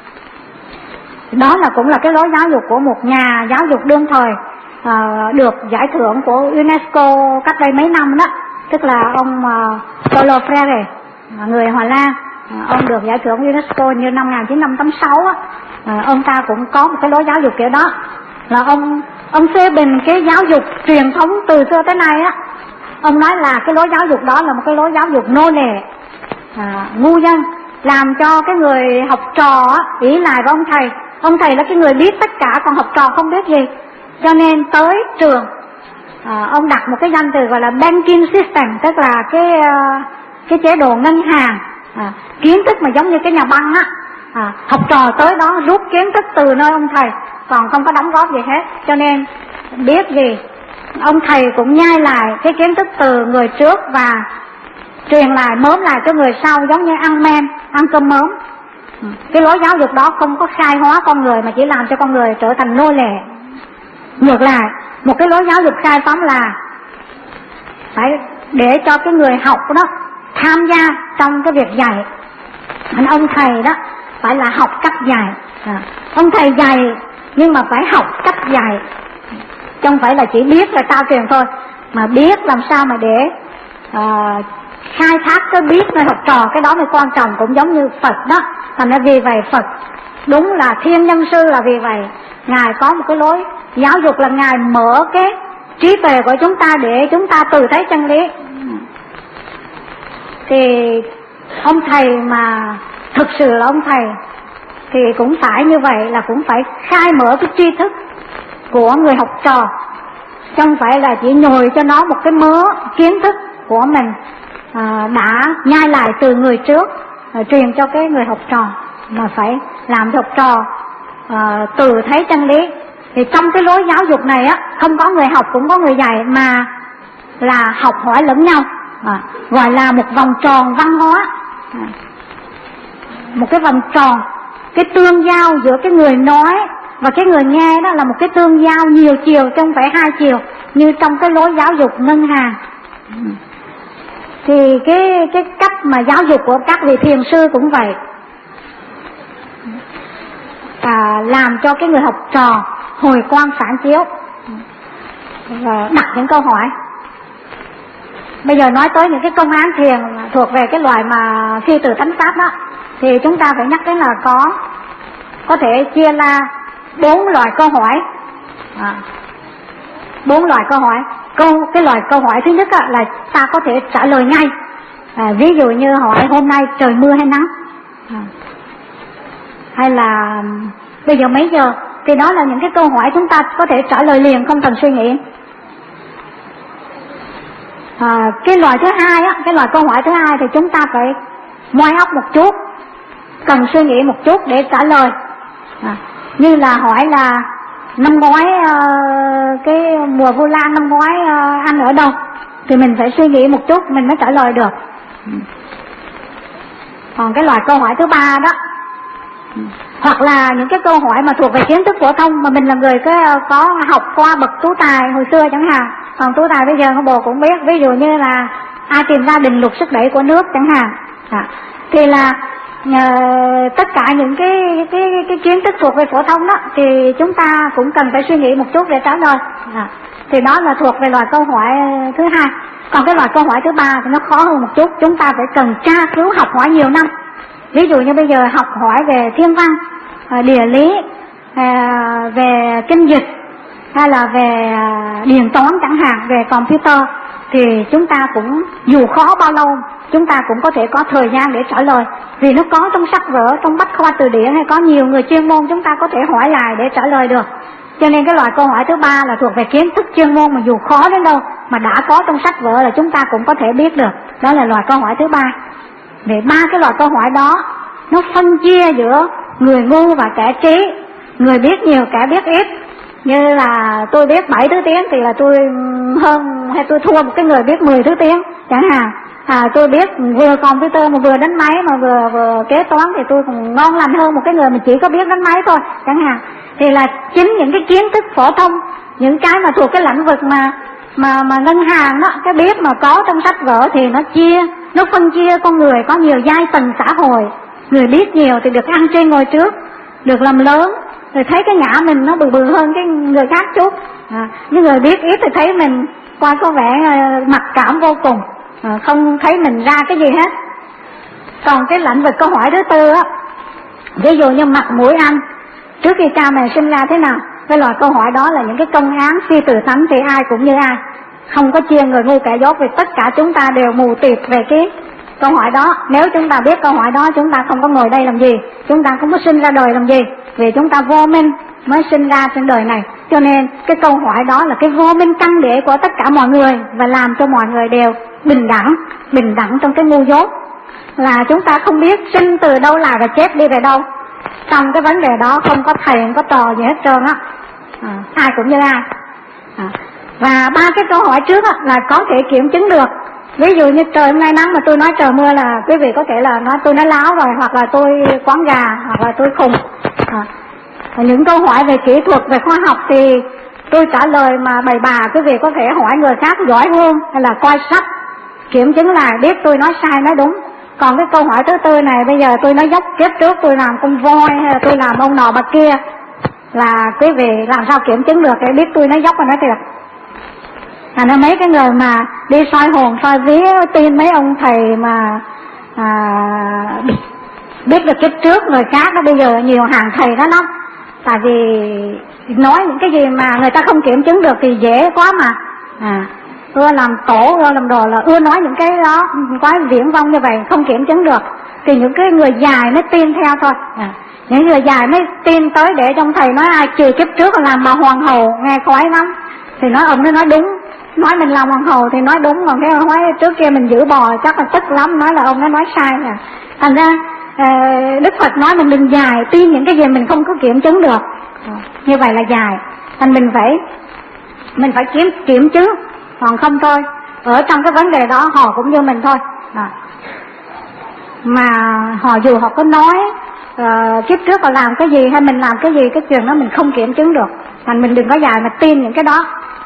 Đó là cũng là cái lối giáo dục của một nhà giáo dục đương thời, à, được giải thưởng của UNESCO cách đây mấy năm đó, tức là ông uh, Paulo Freire, người Hà Lan. À, ông được giải thưởng UNESCO như năm một nghìn chín trăm tám mươi sáu á. À, ông ta cũng có một cái lối giáo dục kiểu đó, là ông ông phê bình cái giáo dục truyền thống từ xưa tới nay á. Ông nói là cái lối giáo dục đó là một cái lối giáo dục nô lệ, à, ngu dân, làm cho cái người học trò á ỷ lại với ông thầy. Ông thầy là cái người biết tất cả, còn học trò không biết gì. Cho nên tới trường, à, ông đặt một cái danh từ gọi là banking system, tức là cái uh, cái chế độ ngân hàng, à, kiến thức mà giống như cái nhà băng á. À, học trò tới đó rút kiến thức từ nơi ông thầy, còn không có đóng góp gì hết. Cho nên biết gì ông thầy cũng nhai lại cái kiến thức từ người trước và truyền lại, mớm lại cho người sau, giống như ăn men, ăn cơm mớm. Cái lối giáo dục đó không có khai hóa con người mà chỉ làm cho con người trở thành nô lệ. Ngược lại, một cái lối giáo dục khai phóng là phải để cho cái người học đó tham gia trong cái việc dạy. Ông thầy đó phải là học cách dạy, à, ông thầy dạy nhưng mà phải học cách dạy, chứ không phải là chỉ biết là trao truyền thôi, mà biết làm sao mà để uh, khai thác cái biết nơi học trò, cái đó mới quan trọng. Cũng giống như Phật đó, thành ra vì vậy Phật đúng là thiên nhân sư, là vì vậy Ngài có một cái lối giáo dục là Ngài mở cái trí tuệ của chúng ta để chúng ta tự thấy chân lý. Thì ông thầy mà thực sự là ông thầy thì cũng phải như vậy, là cũng phải khai mở cái tri thức của người học trò, chứ không phải là chỉ nhồi cho nó một cái mớ kiến thức của mình à, đã nhai lại từ người trước, à, truyền cho cái người học trò, mà phải làm cho học trò à, tự thấy chân lý. Thì trong cái lối giáo dục này á, không có người học cũng có người dạy, mà là học hỏi lẫn nhau, à, gọi là một vòng tròn văn hóa, à, một cái vòng tròn, cái tương giao giữa cái người nói và cái người nghe, đó là một cái tương giao nhiều chiều chứ không phải hai chiều như trong cái lối giáo dục ngân hàng. Thì cái cái cách mà giáo dục của các vị thiền sư cũng vậy, à, làm cho cái người học trò hồi quang phản chiếu và đặt những câu hỏi. Bây giờ nói tới những cái công án thiền thuộc về cái loại mà khi từ thánh pháp đó, thì chúng ta phải nhắc đến là có có thể chia ra bốn loại câu hỏi, à, bốn loại câu hỏi. Câu cái loại câu hỏi thứ nhất là ta có thể trả lời ngay, à, ví dụ như hỏi hôm nay trời mưa hay nắng, à, hay là bây giờ mấy giờ, thì đó là những cái câu hỏi chúng ta có thể trả lời liền, không cần suy nghĩ. À, cái loại thứ hai á, cái loại câu hỏi thứ hai thì chúng ta phải moi óc một chút, cần suy nghĩ một chút để trả lời. À, như là hỏi là năm ngoái uh, cái mùa Vu Lan năm ngoái uh, anh ở đâu, thì mình phải suy nghĩ một chút mình mới trả lời được. Còn cái loại câu hỏi thứ ba đó, hoặc là những cái câu hỏi mà thuộc về kiến thức phổ thông mà mình là người cái có học qua bậc tú tài hồi xưa chẳng hạn, còn tú tài bây giờ ông bồ cũng biết, ví dụ như là ai tìm ra định luật sức đẩy của nước chẳng hạn, à, thì là uh, tất cả những cái cái cái kiến thức thuộc về phổ thông đó thì chúng ta cũng cần phải suy nghĩ một chút để trả lời, à, thì đó là thuộc về loại câu hỏi thứ hai. Còn cái loại câu hỏi thứ ba thì nó khó hơn một chút, chúng ta phải cần tra cứu học hỏi nhiều năm. Ví dụ như bây giờ học hỏi về thiên văn, địa lý, về kinh dịch, hay là về điện toán chẳng hạn, về computer, thì chúng ta cũng dù khó bao lâu chúng ta cũng có thể có thời gian để trả lời, vì nó có trong sách vở, trong bách khoa từ điển, hay có nhiều người chuyên môn chúng ta có thể hỏi lại để trả lời được. Cho nên cái loại câu hỏi thứ ba là thuộc về kiến thức chuyên môn mà dù khó đến đâu mà đã có trong sách vở là chúng ta cũng có thể biết được. Đó là loại câu hỏi thứ ba. Về ba cái loại câu hỏi đó nó phân chia giữa người ngu và kẻ trí, người biết nhiều kẻ biết ít. Như là tôi biết bảy thứ tiếng thì là tôi hơn hay tôi thua một cái người biết mười thứ tiếng chẳng hạn. À, tôi biết vừa computer mà vừa đánh máy mà vừa vừa kế toán thì tôi còn ngon lành hơn một cái người mà chỉ có biết đánh máy thôi chẳng hạn. Thì là chính những cái kiến thức phổ thông, những cái mà thuộc cái lĩnh vực mà mà mà ngân hàng đó, cái biết mà có trong sách vở thì nó chia, nó phân chia con người có nhiều giai tầng xã hội. Người biết nhiều thì được ăn trên ngồi trước, được làm lớn, rồi thấy cái ngã mình nó bự bự hơn cái người khác chút. À, những người biết ít thì thấy mình coi có vẻ uh, mặc cảm vô cùng, à, không thấy mình ra cái gì hết. Còn cái lĩnh vực câu hỏi thứ tư á, ví dụ như mặt mũi ăn, trước khi cha mẹ sinh ra thế nào, cái loại câu hỏi đó là những cái công án phi từ thánh thì ai cũng như ai, không có chia người ngu kẻ dốt, vì tất cả chúng ta đều mù tịt về cái câu hỏi đó. Nếu chúng ta biết câu hỏi đó, chúng ta không có ngồi đây làm gì, chúng ta không có sinh ra đời làm gì, vì chúng ta vô minh mới sinh ra trên đời này. Cho nên cái câu hỏi đó là cái vô minh căn để của tất cả mọi người, và làm cho mọi người đều bình đẳng, bình đẳng trong cái ngu dốt, là chúng ta không biết sinh từ đâu là và chết đi về đâu. Trong cái vấn đề đó không có thầy, không có trò gì hết trơn á, à, ai cũng như ai. À, và ba cái câu hỏi trước á, là có thể kiểm chứng được. Ví dụ như trời hôm nay nắng mà tôi nói trời mưa là quý vị có thể là nói tôi nói láo rồi, hoặc là tôi quán gà, hoặc là tôi khùng. À, những câu hỏi về kỹ thuật, về khoa học thì tôi trả lời mà bày bà, quý vị có thể hỏi người khác giỏi hơn, hay là coi sách kiểm chứng lại biết tôi nói sai nói đúng. Còn cái câu hỏi thứ tư này, bây giờ tôi nói dốc kiếp trước tôi làm con voi hay là tôi làm ông nọ bà kia, là quý vị làm sao kiểm chứng được để biết tôi nói dốc và nói thiệt. À, nó mấy cái người mà đi soi hồn soi vía tin mấy ông thầy mà à, biết được kiếp trước người khác đó, bây giờ nhiều hàng thầy đó lắm. Tại vì nói những cái gì mà người ta không kiểm chứng được thì dễ quá mà. À, ưa làm tổ, ưa làm đồ là ưa nói những cái đó quá viển vông như vậy, không kiểm chứng được. Thì những cái người dài mới tin theo thôi. À, những người dài mới tin tới để trong thầy nói ai trừ kiếp trước làm bà hoàng hậu nghe khoái lắm. Thì nói ông nó nói đúng, nói mình làm hoàng hậu thì nói đúng, còn cái nói trước kia mình giữ bò chắc là tức lắm, nói là ông nó nói sai à. Thành ra Đức Phật nói mình đừng dài tin những cái gì mình không có kiểm chứng được, như vậy là dài. Thành mình phải mình phải kiểm kiểm chứng, còn không thôi ở trong cái vấn đề đó họ cũng như mình thôi. À, mà họ dù họ có nói uh, kiếp trước họ làm cái gì hay mình làm cái gì, cái chuyện đó mình không kiểm chứng được, thành mình đừng có dài mà tin những cái đó.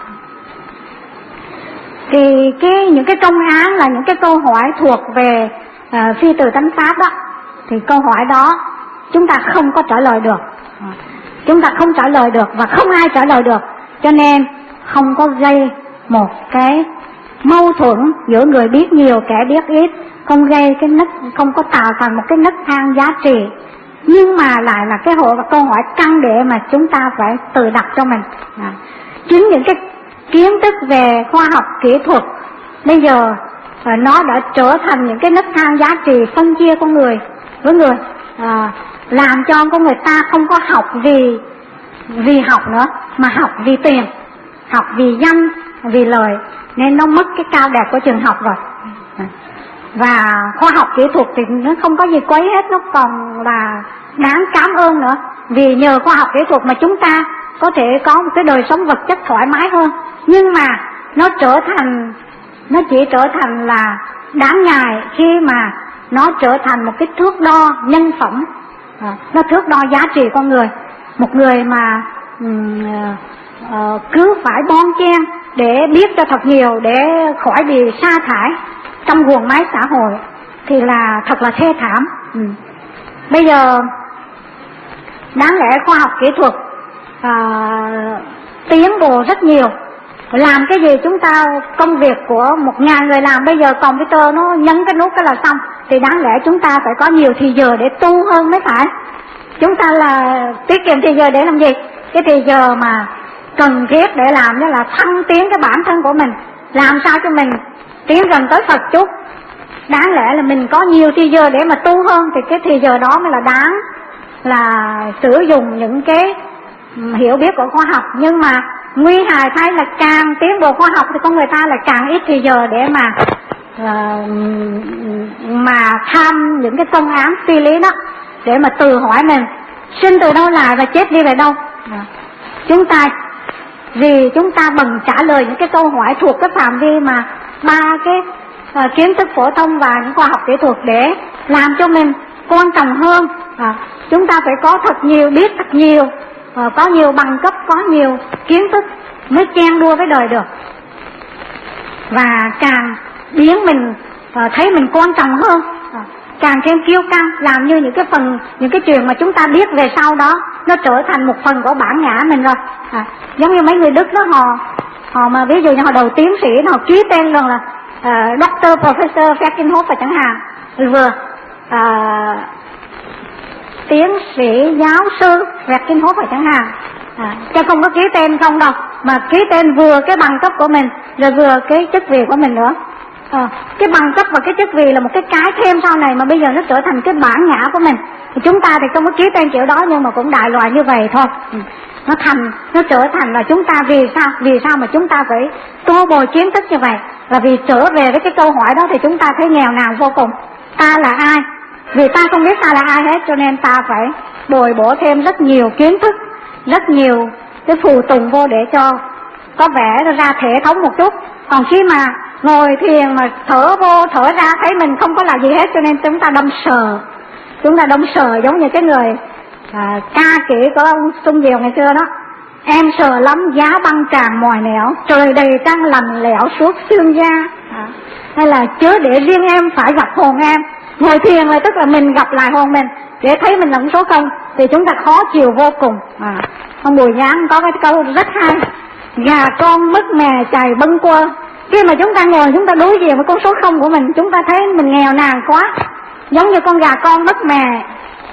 Thì cái những cái công án là những cái câu hỏi thuộc về uh, phi từ tánh pháp đó, thì câu hỏi đó chúng ta không có trả lời được, chúng ta không trả lời được và không ai trả lời được, cho nên không có gây một cái mâu thuẫn giữa người biết nhiều kẻ biết ít, không gây cái nấc, không có tạo thành một cái nấc thang giá trị, nhưng mà lại là cái hội và câu hỏi căn để mà chúng ta phải tự đặt cho mình. À, chính những cái kiến thức về khoa học kỹ thuật bây giờ à, nó đã trở thành những cái nấc thang giá trị phân chia con người với người, à, làm cho con người ta không có học vì vì học nữa, mà học vì tiền, học vì danh, vì lời, nên nó mất cái cao đẹp của trường học rồi. Và khoa học kỹ thuật thì nó không có gì quấy hết, nó còn là đáng cảm ơn nữa, vì nhờ khoa học kỹ thuật mà chúng ta có thể có một cái đời sống vật chất thoải mái hơn. Nhưng mà nó trở thành nó chỉ trở thành là đáng ngại khi mà nó trở thành một cái thước đo nhân phẩm, à, nó thước đo giá trị con người. Một người mà um, uh, cứ phải bon chen để biết cho thật nhiều để khỏi bị sa thải trong guồng máy xã hội thì là thật là thê thảm. Ừ. Bây giờ đáng lẽ khoa học kỹ thuật uh, tiến bộ rất nhiều, làm cái gì chúng ta công việc của một ngàn người làm, bây giờ computer nó nhấn cái nút cái là xong, thì đáng lẽ chúng ta phải có nhiều thì giờ để tu hơn mới phải. Chúng ta là tiết kiệm thì giờ để làm gì? Cái thì giờ mà cần thiết để làm đó là thăng tiến cái bản thân của mình, làm sao cho mình tiến gần tới Phật chút. Đáng lẽ là mình có nhiều thì giờ để mà tu hơn, thì cái thì giờ đó mới là đáng là sử dụng những cái hiểu biết của khoa học. Nhưng mà nguy hại thay là càng tiến bộ khoa học thì con người ta lại càng ít thì giờ để mà uh, mà tham những cái công án phi lý đó, để mà tự hỏi mình sinh từ đâu lại và chết đi về đâu. À, chúng ta vì chúng ta bằng trả lời những cái câu hỏi thuộc cái phạm vi mà ba cái uh, kiến thức phổ thông và những khoa học kỹ thuật để làm cho mình quan trọng hơn. À, chúng ta phải có thật nhiều, biết thật nhiều, uh, có nhiều bằng cấp, có nhiều kiến thức mới chen đua với đời được. Và càng biến mình uh, thấy mình quan trọng hơn, uh, càng thêm kiêu căng, làm như những cái phần, những cái chuyện mà chúng ta biết về sau đó nó trở thành một phần của bản ngã mình rồi. À, giống như mấy người Đức đó, họ họ mà ví dụ như họ đầu tiến sĩ, họ ký tên luôn là uh, Doctor Professor Feckenhofer chẳng hạn, vừa uh, tiến sĩ giáo sư Feckenhofer chẳng hạn, à, chứ không có ký tên không đâu, mà ký tên vừa cái bằng cấp của mình rồi vừa cái chức vị của mình nữa. À, cái bằng cấp và cái chức vị là một cái cái thêm sau này mà bây giờ nó trở thành cái bản ngã của mình. Thì chúng ta thì không có ký tên kiểu đó, nhưng mà cũng đại loại như vậy thôi. Ừ. Nó thành, nó trở thành là chúng ta vì sao, vì sao mà chúng ta phải tô bồi kiến thức như vậy, là vì trở về với cái câu hỏi đó thì chúng ta thấy nghèo nàn vô cùng. Ta là ai? Vì ta không biết ta là ai hết, cho nên ta phải bồi bổ thêm rất nhiều kiến thức, rất nhiều cái phù tùng vô để cho có vẻ ra thể thống một chút. Còn khi mà ngồi thiền mà thở vô thở ra thấy mình không có là gì hết, cho nên chúng ta đâm sờ, chúng ta đâm sờ giống như cái người à, ca kỹ của ông Xuân Diệu ngày xưa đó. Em sờ lắm giá băng tràn mòi nẻo, trời đầy trăng lành lẽo suốt xương da. À, hay là chớ để riêng em phải gặp hồn em. Ngồi thiền là tức là mình gặp lại hồn mình để thấy mình là một số không, thì chúng ta khó chịu vô cùng. À, ông Bùi Giáng có cái câu rất hay: gà con mất mè chài bâng quơ. Khi mà chúng ta ngồi chúng ta đối diện với con số không của mình, chúng ta thấy mình nghèo nàn quá, giống như con gà con mất mè,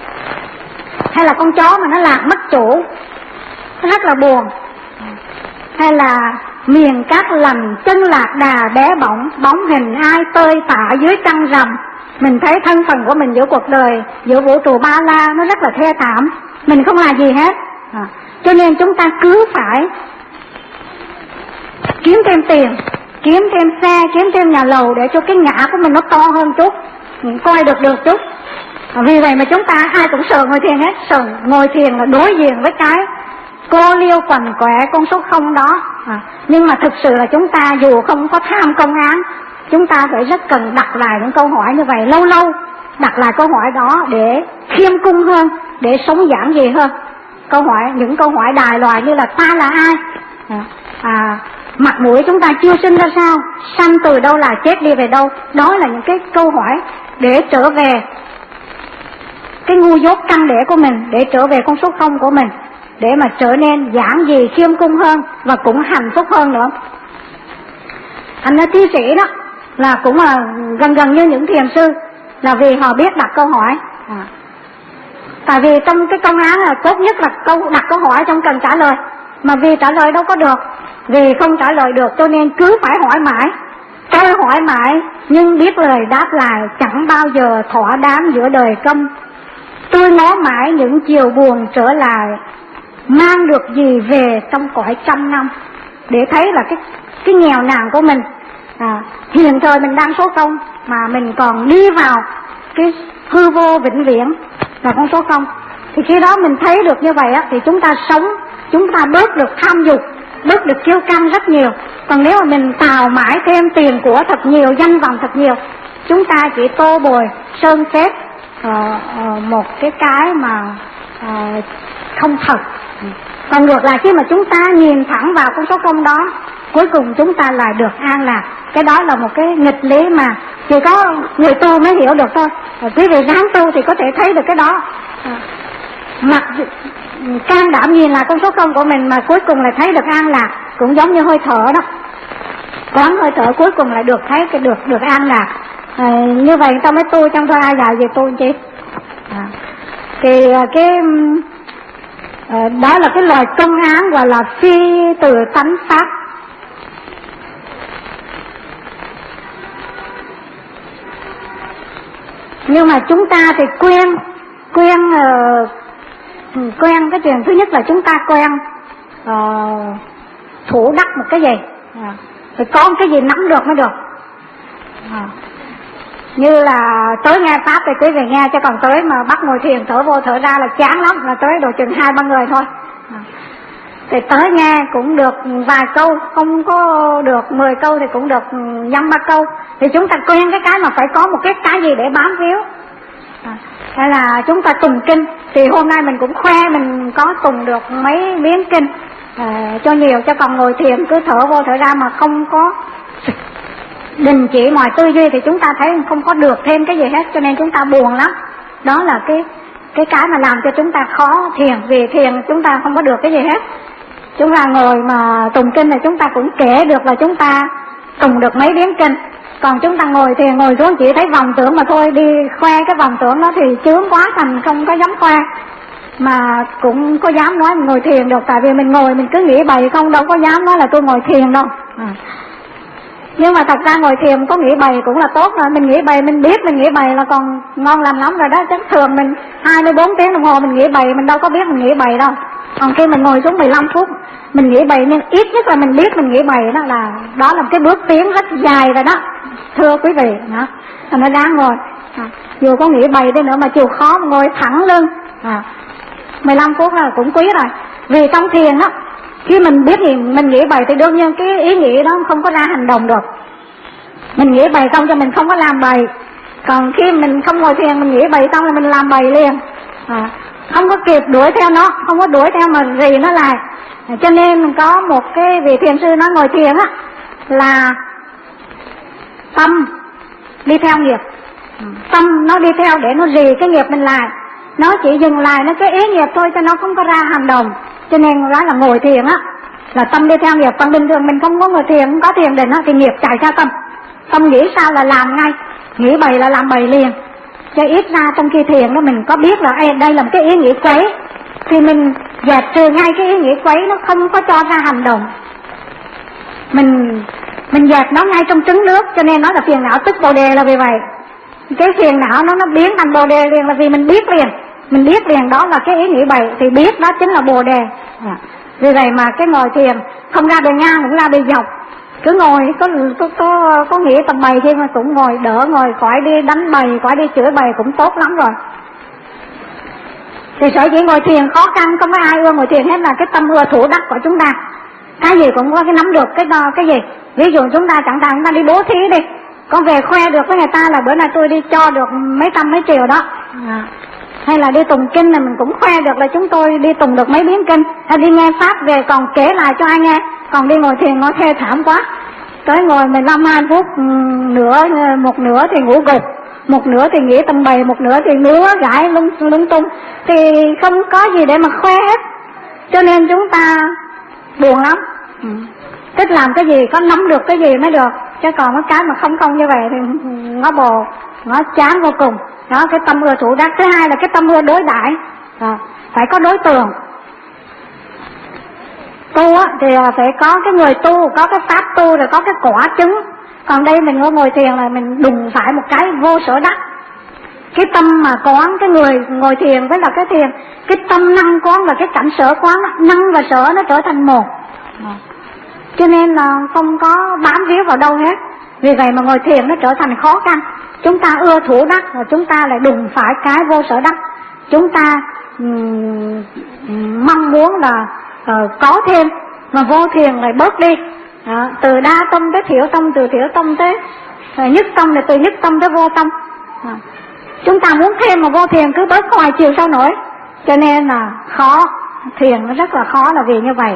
hay là con chó mà nó lạc mất chủ, nó rất là buồn. Hay là miền cát lành chân lạc đà bé bỏng, bóng hình ai tơi tả dưới trăng rằm. Mình thấy thân phận của mình giữa cuộc đời, giữa vũ trụ ba la nó rất là thê thảm, mình không là gì hết. À, cho nên chúng ta cứ phải kiếm thêm tiền, kiếm thêm xe, kiếm thêm nhà lầu để cho cái ngã của mình nó to hơn chút, mình coi được được chút. À, vì vậy mà chúng ta ai cũng sợ ngồi thiền hết, sợ ngồi thiền là đối diện với cái cô liêu quằn quẹ con số không đó. À, nhưng mà thực sự là chúng ta dù không có tham công án, chúng ta phải rất cần đặt lại những câu hỏi như vậy, lâu lâu đặt lại câu hỏi đó để khiêm cung hơn, để sống giản dị hơn. Câu hỏi, những câu hỏi đài loài như là ta là ai, à, à, mặt mũi chúng ta chưa sinh ra sao, sanh từ đâu là chết đi về đâu. Đó là những cái câu hỏi để trở về cái ngu dốt căn đẻ của mình, để trở về con số không của mình, để mà trở nên giản dị khiêm cung hơn và cũng hạnh phúc hơn nữa. Thành ra thi sĩ đó là cũng là gần gần như những thiền sư, là vì họ biết đặt câu hỏi. À, tại vì trong cái công án là tốt nhất là câu đặt câu hỏi trong cần trả lời, mà vì trả lời đâu có được, vì không trả lời được cho nên cứ phải hỏi mãi, tôi hỏi mãi nhưng biết lời đáp lại chẳng bao giờ thỏa đáng giữa đời công. Tôi ngó mãi những chiều buồn trở lại, mang được gì về trong cõi trăm năm. Để thấy là cái cái nghèo nàn của mình. À, hiện thời mình đang số không mà mình còn đi vào cái hư vô vĩnh viễn là con số không, thì khi đó mình thấy được như vậy á, thì chúng ta sống, chúng ta bớt được tham dục, bớt được kiêu căng rất nhiều. Còn nếu mà mình tào mãi thêm tiền của thật nhiều, danh vọng thật nhiều, chúng ta chỉ tô bồi sơn phết uh, uh, một cái cái mà uh, không thật. Còn ngược lại khi mà chúng ta nhìn thẳng vào con số không đó, cuối cùng chúng ta lại được an lạc. Cái đó là một cái nghịch lý mà chỉ có người tu mới hiểu được thôi. Quý vị ráng tu thì có thể thấy được cái đó. Mặc can đảm nhìn là con số không của mình mà cuối cùng lại thấy được an lạc, cũng giống như hơi thở đó. Quán hơi thở cuối cùng lại được thấy cái được được an lạc. À, như vậy người ta mới tu, trong thôi ai dạy gì tu chứ. À, thì cái à, đó là cái lời công án gọi là phi từ tánh pháp. Nhưng mà chúng ta thì quen quen uh, quen cái chuyện thứ nhất là chúng ta quen uh, thủ đắc một cái gì, à, phải có cái gì nắm được mới được. À, Như là tới nghe pháp thì quý vị nghe, chứ còn tới mà bắt ngồi thiền thở vô thở ra là chán lắm, là tới độ chừng hai ba người thôi. Thì tới nghe cũng được vài câu, không có được mười câu thì cũng được dăm ba câu. Thì chúng ta quen cái cái mà phải có một cái cái gì để bám víu. Hay là chúng ta tùng kinh, thì hôm nay mình cũng khoe mình có tùng được mấy miếng kinh à, cho nhiều, cho còn ngồi thiền cứ thở vô thở ra mà không có đình chỉ mọi tư duy thì chúng ta thấy không có được thêm cái gì hết, cho nên chúng ta buồn lắm. Đó là cái cái cái mà làm cho chúng ta khó thiền, vì thiền chúng ta không có được cái gì hết. Chúng ta ngồi mà tùng kinh thì chúng ta cũng kể được là chúng ta tùng được mấy miếng kinh. Còn chúng ta ngồi thiền ngồi xuống chỉ thấy vọng tưởng mà thôi, đi khoe cái vọng tưởng đó thì chướng quá, thành không có dám khoe. Mà cũng có dám nói mình ngồi thiền được, tại vì mình ngồi mình cứ nghĩ bậy không, đâu có dám nói là tôi ngồi thiền đâu. À. Nhưng mà thật ra ngồi thiền có nghĩ bậy cũng là tốt rồi, mình nghĩ bậy mình biết mình nghĩ bậy là còn ngon lành lắm rồi đó. Chứ thường mình hai mươi bốn tiếng đồng hồ mình nghĩ bậy mình đâu có biết mình nghĩ bậy đâu. Còn khi mình ngồi xuống mười lăm phút mình nghĩ bậy, nên ít nhất là mình biết mình nghĩ bậy, đó là đó là cái bước tiến rất dài rồi đó, thưa quý vị. Đó là nó đáng ngồi. À, dù có nghĩ bậy đi nữa mà chịu khó mà ngồi thẳng lưng à, mười lăm phút là cũng quý rồi. Vì trong thiền á, khi mình biết thì mình nghĩ bậy thì đương nhiên cái ý nghĩ đó không có ra hành động được. Mình nghĩ bậy xong cho mình không có làm bậy. Còn khi mình không ngồi thiền mình nghĩ bậy xong là mình làm bậy liền à, không có kịp đuổi theo nó, không có đuổi theo mà rì nó lại. À, cho nên có một cái vị thiền sư nói ngồi thiền á là tâm đi theo nghiệp. Tâm nó đi theo để nó rì cái nghiệp mình lại, nó chỉ dừng lại nó cái ý nghiệp thôi cho nó không có ra hành động. Cho nên nói là ngồi thiền á là tâm đi theo nghiệp. Còn bình thường mình không có ngồi thiền, không có thiền định á thì nghiệp chạy theo tâm. Tâm nghĩ sao là làm ngay, nghĩ bậy là làm bậy liền. Cho ít ra trong khi thiền đó mình có biết là đây là một cái ý nghĩ quấy, thì mình dẹp trừ ngay cái ý nghĩ quấy, nó không có cho ra hành động. Mình mình dẹp nó ngay trong trứng nước, cho nên nó là phiền não tức bồ đề là vì vậy. Cái phiền não nó nó biến thành bồ đề liền là vì mình biết liền. Mình biết liền đó là cái ý nghĩ bậy, thì biết đó chính là bồ đề. À, vì vậy mà cái ngồi thiền không ra bề ngang cũng ra bề dọc. Cứ ngồi có có có, có nghĩ tầm bày khi mà cũng ngồi đỡ, ngồi khỏi đi đánh bày, khỏi đi chửi bày cũng tốt lắm rồi. Thì sở dĩ ngồi thiền khó khăn, không có ai ưa ngồi thiền hết là cái tâm ưa thủ đắc của chúng ta. Cái gì cũng có cái nắm được cái cái gì. Ví dụ chúng ta chẳng hạn chúng ta đi bố thí đi, con về khoe được với người ta là bữa nay tôi đi cho được mấy trăm mấy triệu đó. À. Hay là đi tùng kinh là mình cũng khoe được là chúng tôi đi tùng được mấy biến kinh. Hay đi nghe pháp về còn kể lại cho ai nghe. Còn đi ngồi thiền ngồi thê thảm quá. Tới ngồi mười lăm hai phút, nửa một nửa thì ngủ gục, một nửa thì nghĩ tầm bày, một nửa thì ngứa gãi lung lung tung, thì không có gì để mà khoe hết. Cho nên chúng ta buồn lắm. Ừ. Thích làm cái gì có nắm được cái gì mới được, chứ còn cái mà không không như vậy thì nó bồ, nó chán vô cùng. Đó, cái tâm ưa thủ đắc. Thứ hai là cái tâm ưa đối đãi, à, phải có đối tượng. Tu á thì phải có cái người tu, có cái pháp tu, rồi có cái quả chứng. Còn đây mình ngồi thiền là mình đùng phải một cái vô sở đắc. Cái tâm mà quán, cái người ngồi thiền với là cái thiền, cái tâm năng quán và cái cảnh sở quán, năng và sở nó trở thành một. Cho nên là không có bám víu vào đâu hết. Vì vậy mà ngồi thiền nó trở thành khó khăn. Chúng ta ưa thủ đắc và chúng ta lại đùng phải cái vô sở đắc. Chúng ta um, mong muốn là uh, có thêm, mà vô thiền lại bớt đi. Đó, từ đa tâm tới thiểu tâm, từ thiểu tâm tới uh, nhất tâm, là từ nhất tâm tới vô tâm. Đó. Chúng ta muốn thêm mà vô thiền cứ bớt ngoài chiều sao nổi. Cho nên là khó, thiền nó rất là khó là vì như vậy.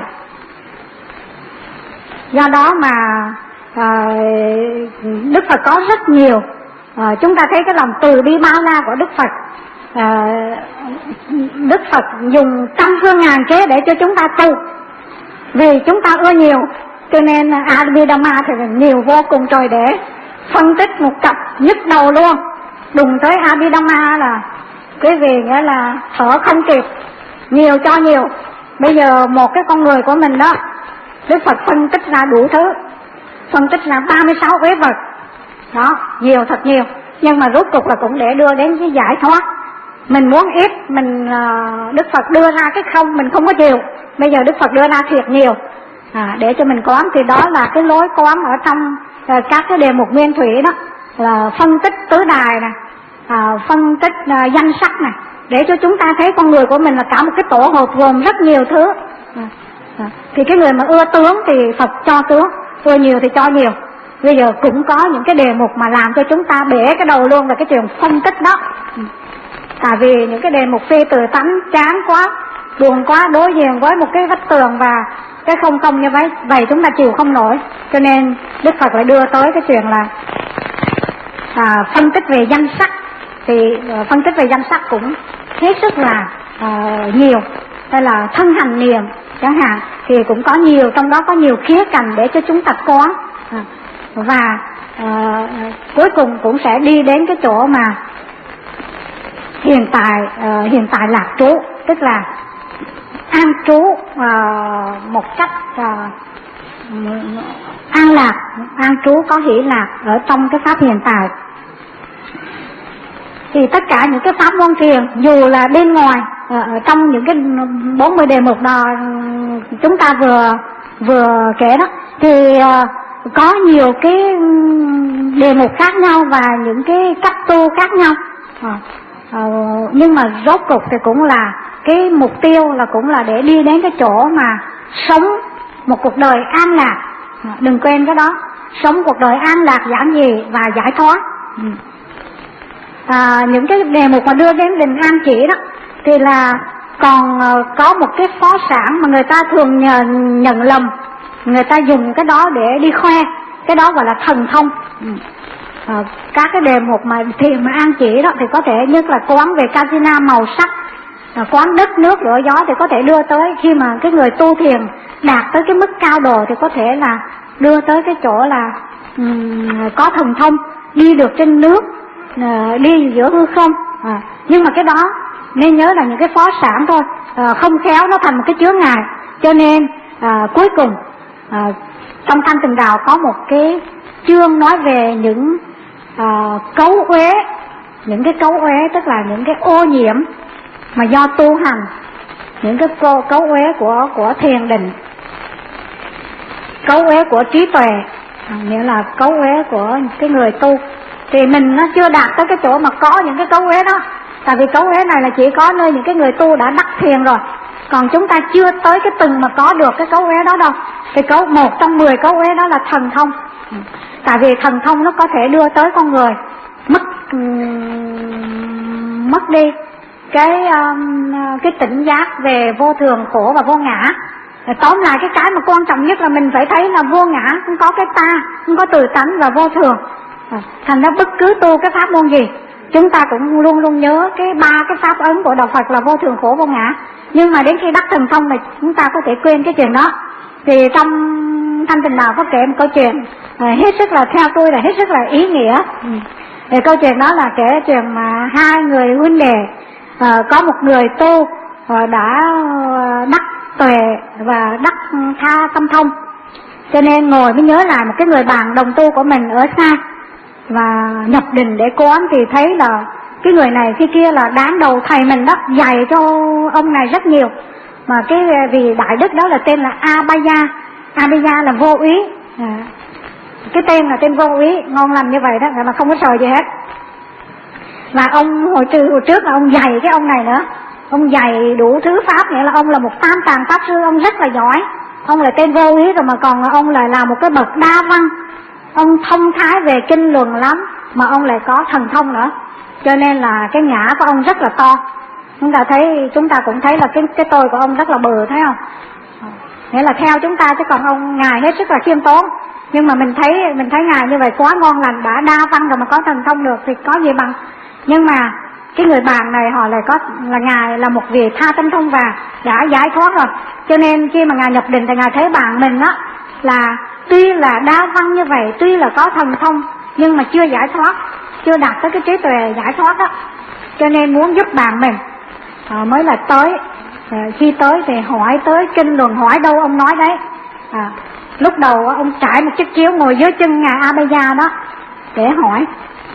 Do đó mà à, Đức Phật có rất nhiều, à, chúng ta thấy cái lòng từ bi bao la của Đức Phật. à, Đức Phật dùng trăm phương ngàn kế để cho chúng ta tu. Vì chúng ta ưa nhiều, cho nên Abhidhamma thì nhiều vô cùng trời, để phân tích một cặp nhức đầu luôn. Đùng tới Abhidhamma là quý vị nghĩa là thở không kịp, nhiều cho nhiều. Bây giờ một cái con người của mình đó, Đức Phật phân tích ra đủ thứ, phân tích ra ba mươi sáu uế vật. Đó, nhiều thật nhiều. Nhưng mà rốt cuộc là cũng để đưa đến cái giải thoát. Mình muốn ít, mình Đức Phật đưa ra cái không, mình không có chịu. Bây giờ Đức Phật đưa ra thiệt nhiều, à, để cho mình quán. Thì đó là cái lối quán ở trong uh, các cái đề mục nguyên thủy đó. là phân tích tứ đài nè, à, phân tích à, danh sắc nè, để cho chúng ta thấy con người của mình là cả một cái tổ hợp gồm rất nhiều thứ. À, à, thì cái người mà ưa tướng thì Phật cho tướng, ưa nhiều thì cho nhiều. Bây giờ cũng có những cái đề mục mà làm cho chúng ta bể cái đầu luôn về cái chuyện phân tích đó. Tại vì những cái đề mục phi từ tánh chán quá, buồn quá, đối diện với một cái vách tường và cái không công như vậy, vậy chúng ta chịu không nổi. Cho nên Đức Phật lại đưa tới cái chuyện là à, phân tích về danh sắc. Thì uh, phân tích về danh sắc cũng hết sức là uh, nhiều, hay là thân hành niệm chẳng hạn, thì cũng có nhiều, trong đó có nhiều khía cạnh để cho chúng ta quán. À, và uh, cuối cùng cũng sẽ đi đến cái chỗ mà hiện tại uh, hiện tại lạc trú, tức là an trú uh, một cách uh, an lạc, an trú có hỷ lạc ở trong cái pháp hiện tại. Thì tất cả những cái pháp môn thiền, dù là bên ngoài, ở trong những cái bốn mươi đề mục đó chúng ta vừa vừa kể đó, thì có nhiều cái đề mục khác nhau và những cái cách tu khác nhau. Nhưng mà rốt cục thì cũng là cái mục tiêu là cũng là để đi đến cái chỗ mà sống một cuộc đời an lạc. Đừng quên cái đó, sống cuộc đời an lạc, giản dị và giải thoát. À, những cái đề mục mà đưa đến định an chỉ đó thì là còn uh, có một cái phó sản mà người ta thường nhận, nhận lầm, người ta dùng cái đó để đi khoe, cái đó gọi là thần thông. À, các cái đề mục mà thiền mà an chỉ đó thì có thể nhất là quán về casina màu sắc, à, quán đất nước lửa gió thì có thể đưa tới, khi mà cái người tu thiền đạt tới cái mức cao độ thì có thể là đưa tới cái chỗ là um, có thần thông, đi được trên nước, À, đi giữa hư không. À, nhưng mà cái đó nên nhớ là những cái phó sản thôi, à, không khéo nó thành một cái chướng ngại. Cho nên à, cuối cùng à, trong Thanh Tịnh Đạo có một cái chương nói về những à, cấu uế, những cái cấu uế tức là những cái ô nhiễm mà do tu hành, những cái cấu, cấu uế của của thiền định, cấu uế của trí tuệ, à, nghĩa là cấu uế của cái người tu. Thì mình nó chưa đạt tới cái chỗ mà có những cái cấu uế đó. Tại vì cấu uế này là chỉ có nơi những cái người tu đã đắc thiền rồi, còn chúng ta chưa tới cái từng mà có được cái cấu uế đó đâu. Thì cấu một trong mười cấu uế đó là thần thông. Tại vì thần thông nó có thể đưa tới con người mất um, mất đi cái um, cái tỉnh giác về vô thường, khổ và vô ngã. Tóm lại cái cái mà quan trọng nhất là mình phải thấy là vô ngã, không có cái ta, không có từ tánh và vô thường. À, thành ra bất cứ tu cái pháp môn gì chúng ta cũng luôn luôn nhớ cái ba cái pháp ấn của đạo Phật là vô thường, khổ, vô ngã. Nhưng mà đến khi đắc thần thông này chúng ta có thể quên cái chuyện đó. Thì trong Thanh Tịnh Đạo có kể một câu chuyện à, hết sức là, theo tôi là hết sức là ý nghĩa. ừ. Thì câu chuyện đó là kể chuyện mà hai người huynh đệ, à, có một người tu à, đã đắc tuệ và đắc tha tâm thông, cho nên ngồi mới nhớ lại một cái người bạn đồng tu của mình ở xa và nhập định để quán. Thì thấy là cái người này khi kia là đáng đầu thầy mình đó, dạy cho ông này rất nhiều. Mà cái vì đại đức đó là tên là Abhaya, Abhaya là vô úy, à, cái tên là tên vô úy, ngon lành như vậy đó, mà không có sờ gì hết. Và ông hồi, trừ, hồi trước là ông dạy cái ông này nữa, ông dạy đủ thứ pháp, nghĩa là ông là một tam tạng pháp sư, ông rất là giỏi. Ông là tên vô úy rồi mà còn ông lại là một cái bậc đa văn, ông thông thái về kinh luận lắm, mà ông lại có thần thông nữa, cho nên là cái ngã của ông rất là to. Chúng ta thấy, chúng ta cũng thấy là cái cái tôi của ông rất là bự, thấy không? Nghĩa là theo chúng ta, chứ còn ông ngài hết sức là khiêm tốn. Nhưng mà mình thấy mình thấy ngài như vậy quá ngon lành, đã đa văn rồi mà có thần thông được thì có gì bằng. Nhưng mà cái người bạn này họ lại có là ngài là một vị tha tâm thông và đã giải thoát rồi, cho nên khi mà ngài nhập định thì ngài thấy bạn mình đó là tuy là đa văn như vậy, tuy là có thần thông nhưng mà chưa giải thoát, chưa đạt tới cái trí tuệ giải thoát đó, cho nên muốn giúp bạn mình à, mới là tới. À, khi tới thì hỏi tới kinh luận, hỏi đâu ông nói đấy. À, lúc đầu ông trải một chiếc chiếu ngồi dưới chân ngài Abhaya đó để hỏi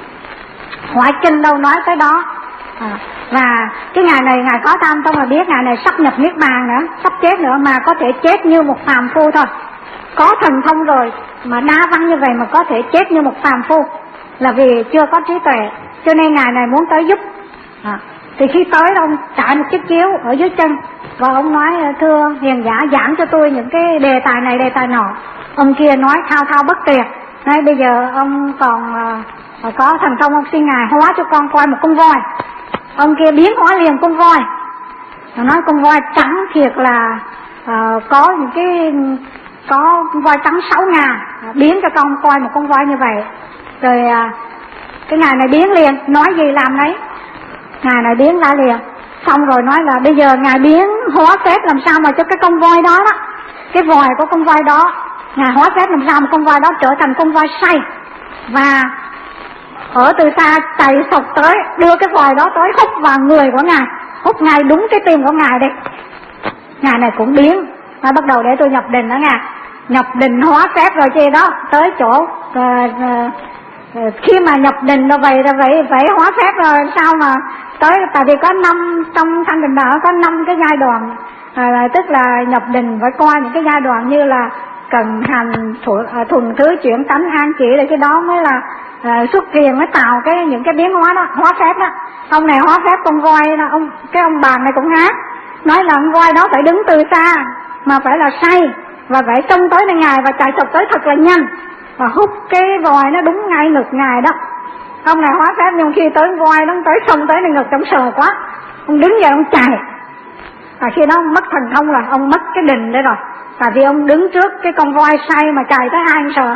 hỏi kinh đâu nói tới đó. À, và cái ngài này ngài có tham tông là biết ngài này sắp nhập niết bàn nữa, sắp chết nữa, mà có thể chết như một phàm phu thôi. Có thần thông rồi mà đa văn như vậy mà có thể chết như một phàm phu. là vì chưa có trí tuệ, cho nên Ngài này muốn tới giúp. À, thì khi tới ông trải một chiếc chiếu ở dưới chân và ông nói thưa hiền giả giảng cho tôi những cái đề tài này đề tài nọ. Ông kia nói thao thao bất tuyệt, nói bây giờ ông còn uh, có thành công, ông xin Ngài hóa cho con coi một con voi. Ông kia biến hóa liền con voi. Nó nói con voi trắng thiệt là uh, có những cái có con voi trắng sáu ngà, biến cho con coi một con voi như vậy. Rồi uh, cái Ngài này biến liền, nói gì làm đấy. Ngài này biến ra liền, xong rồi nói là bây giờ Ngài biến hóa phép làm sao mà cho cái con voi đó đó, cái vòi của con voi đó, Ngài hóa phép làm sao mà con voi đó trở thành con voi say. Và ở từ xa chạy sộc tới, đưa cái vòi đó tới hút vào người của Ngài, hút Ngài đúng cái tim của Ngài đây. Ngài này cũng biến, và bắt đầu để tôi nhập định đó Ngài, nhập định hóa phép rồi chi đó, tới chỗ uh, uh, khi mà nhập định rồi vậy rồi vậy phải hóa phép rồi sao mà tới, tại vì có năm trong thanh định đạo có năm cái giai đoạn, à, tức là nhập định phải qua những cái giai đoạn như là cần hành thuần, à, thuần thứ chuyển tánh an chỉ, để cái đó mới là à, xuất hiện mới tạo cái những cái biến hóa đó, hóa phép đó. Ông này hóa phép con voi đó, ông cái ông bà này cũng hát nói là con voi đó phải đứng từ xa mà phải là say và phải trông tới bên Ngài và chạy sộc tới thật là nhanh và hút cái vòi nó đúng ngay ngực Ngài đó. Ông này hóa phép nhưng khi tới voi nó tới sông tới nơi ngực trong sờ quá, ông đứng dậy ông chạy. Và khi đó ông mất thần thông rồi, ông mất cái định đấy rồi. Tại vì ông đứng trước cái con voi say mà chạy tới hai ông sờ.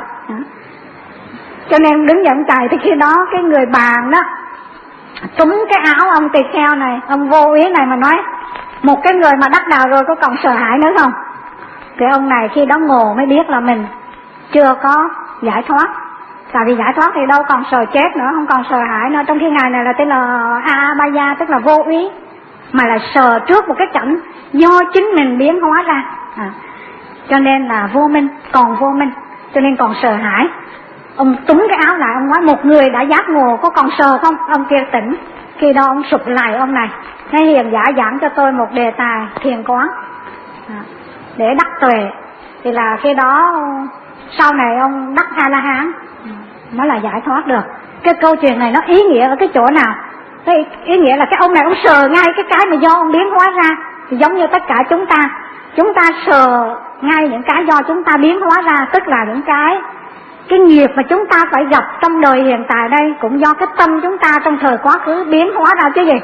Cho nên ông đứng dậy ông chạy, thì khi đó cái người bàn đó trúng cái áo ông tỳ kheo này, ông vô ý này mà nói một cái người mà đắc đạo rồi có còn sợ hãi nữa không? Thì ông này khi đó ngộ mới biết là mình chưa có giải thoát. Tại vì giải thoát thì đâu còn sợ chết nữa, không còn sợ hãi nữa. Trong khi Ngài này là tên là A-ba-ya, tức là vô ý, mà là sờ trước một cái cảnh do chính mình biến hóa ra. À, cho nên là vô minh, còn vô minh, cho nên còn sợ hãi. Ông túng cái áo lại, ông nói một người đã giác ngộ có còn sờ không? Ông kia tỉnh. Khi đó ông sụp lại ông này, nói hiền giả giảng cho tôi một đề tài thiền quán à, để đắc tuệ. Thì là khi đó sau này ông đắc A-la-hán, nó là giải thoát được. Cái câu chuyện này nó ý nghĩa ở cái chỗ nào? Cái ý nghĩa là cái ông này ông sờ ngay cái cái mà do ông biến hóa ra. Thì giống như tất cả chúng ta, chúng ta sờ ngay những cái do chúng ta biến hóa ra, tức là những cái cái nghiệp mà chúng ta phải gặp trong đời hiện tại đây cũng do cái tâm chúng ta trong thời quá khứ biến hóa ra chứ gì.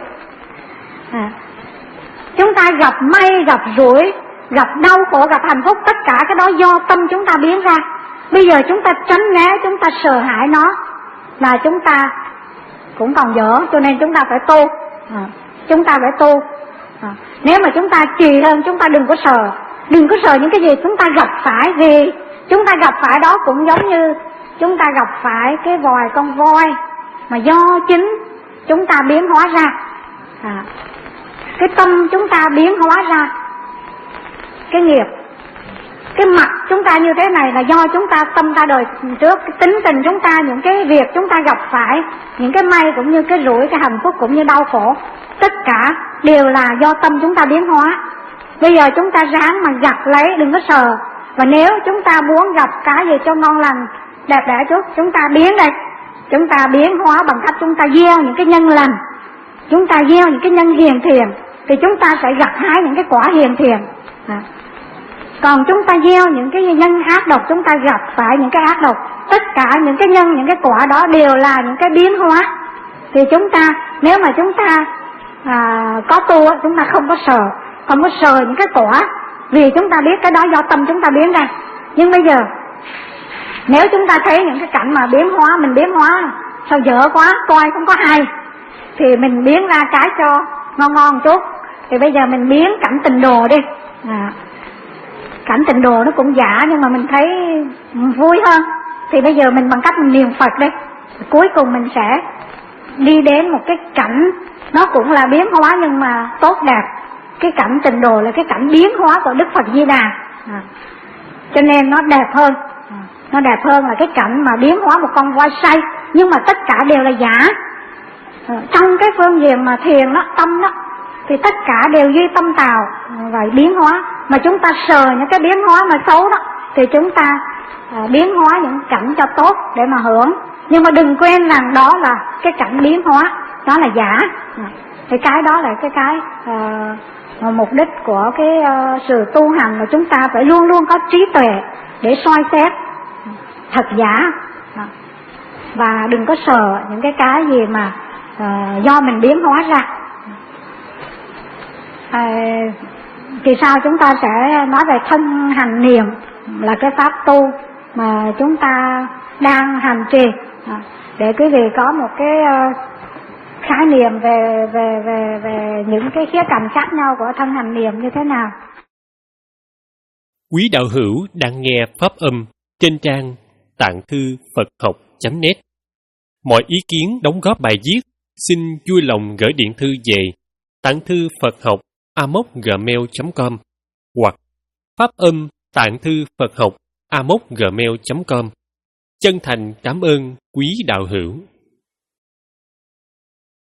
À, chúng ta gặp may, gặp rủi, gặp đau khổ, gặp hạnh phúc, tất cả cái đó do tâm chúng ta biến ra. Bây giờ chúng ta tránh né, chúng ta sợ hãi nó là chúng ta cũng còn dở, cho nên chúng ta phải tu. À, chúng ta phải tu. À, nếu mà chúng ta trì hơn, chúng ta đừng có sợ, đừng có sợ những cái gì chúng ta gặp phải, vì chúng ta gặp phải đó cũng giống như chúng ta gặp phải cái vòi con voi mà do chính chúng ta biến hóa ra. À, cái tâm chúng ta biến hóa ra cái nghiệp. Cái mặt chúng ta như thế này là do chúng ta, tâm ta đời trước, cái tính tình chúng ta, những cái việc chúng ta gặp phải, những cái may cũng như cái rủi, cái hạnh phúc cũng như đau khổ, tất cả đều là do tâm chúng ta biến hóa. Bây giờ chúng ta ráng mà gặt lấy, đừng có sờ. Và nếu chúng ta muốn gặp cái gì cho ngon lành, đẹp đẽ chút, chúng ta biến đây. Chúng ta biến hóa bằng cách chúng ta gieo những cái nhân lành, chúng ta gieo những cái nhân hiền thiện, thì chúng ta sẽ gặt hái những cái quả hiền thiện. À, còn chúng ta gieo những cái nhân ác độc, chúng ta gặp phải những cái ác độc. Tất cả những cái nhân, những cái quả đó đều là những cái biến hóa. Thì chúng ta, nếu mà chúng ta à, có tu, chúng ta không có sờ, không có sờ những cái quả, vì chúng ta biết cái đó do tâm chúng ta biến ra. Nhưng bây giờ nếu chúng ta thấy những cái cảnh mà biến hóa, mình biến hóa sao dở quá, coi không có hay, thì mình biến ra cái cho ngon ngon chút. Thì bây giờ mình biến cảnh tịnh đồ đi. À, cảnh tịnh đồ nó cũng giả nhưng mà mình thấy vui hơn. Thì bây giờ mình bằng cách mình niệm Phật đi, cuối cùng mình sẽ đi đến một cái cảnh nó cũng là biến hóa nhưng mà tốt đẹp. Cái cảnh tịnh đồ là cái cảnh biến hóa của Đức Phật Di Đà. À, cho nên nó đẹp hơn. À, nó đẹp hơn là cái cảnh mà biến hóa một con voi say. Nhưng mà tất cả đều là giả. À, trong cái phương diện mà thiền đó, tâm đó, thì tất cả đều duy tâm tào và biến hóa. Mà chúng ta sờ những cái biến hóa mà xấu đó, thì chúng ta à, biến hóa những cảnh cho tốt để mà hưởng. Nhưng mà đừng quên rằng đó là cái cảnh biến hóa, đó là giả. Thì cái đó là cái cái uh, mục đích của cái uh, sự tu hành, là chúng ta phải luôn luôn có trí tuệ để soi xét thật giả, và đừng có sợ những cái cái gì mà uh, do mình biến hóa ra. Uh, Kỳ sau chúng ta sẽ nói về thân hành niệm, là cái pháp tu mà chúng ta đang hành trì, để quý vị có một cái khái niệm về về về về những cái khía cạnh khác nhau của thân hành niệm như thế nào. Quý đạo hữu đang nghe pháp âm trên trang tạng thư Phật học chấm net. Mọi ý kiến đóng góp bài viết xin vui lòng gửi điện thư về tạng thư Phật học a m o gmail chấm com hoặc pháp âm tạng thư Phật học a m o gmail chấm com. Chân thành cảm ơn quý đạo hữu.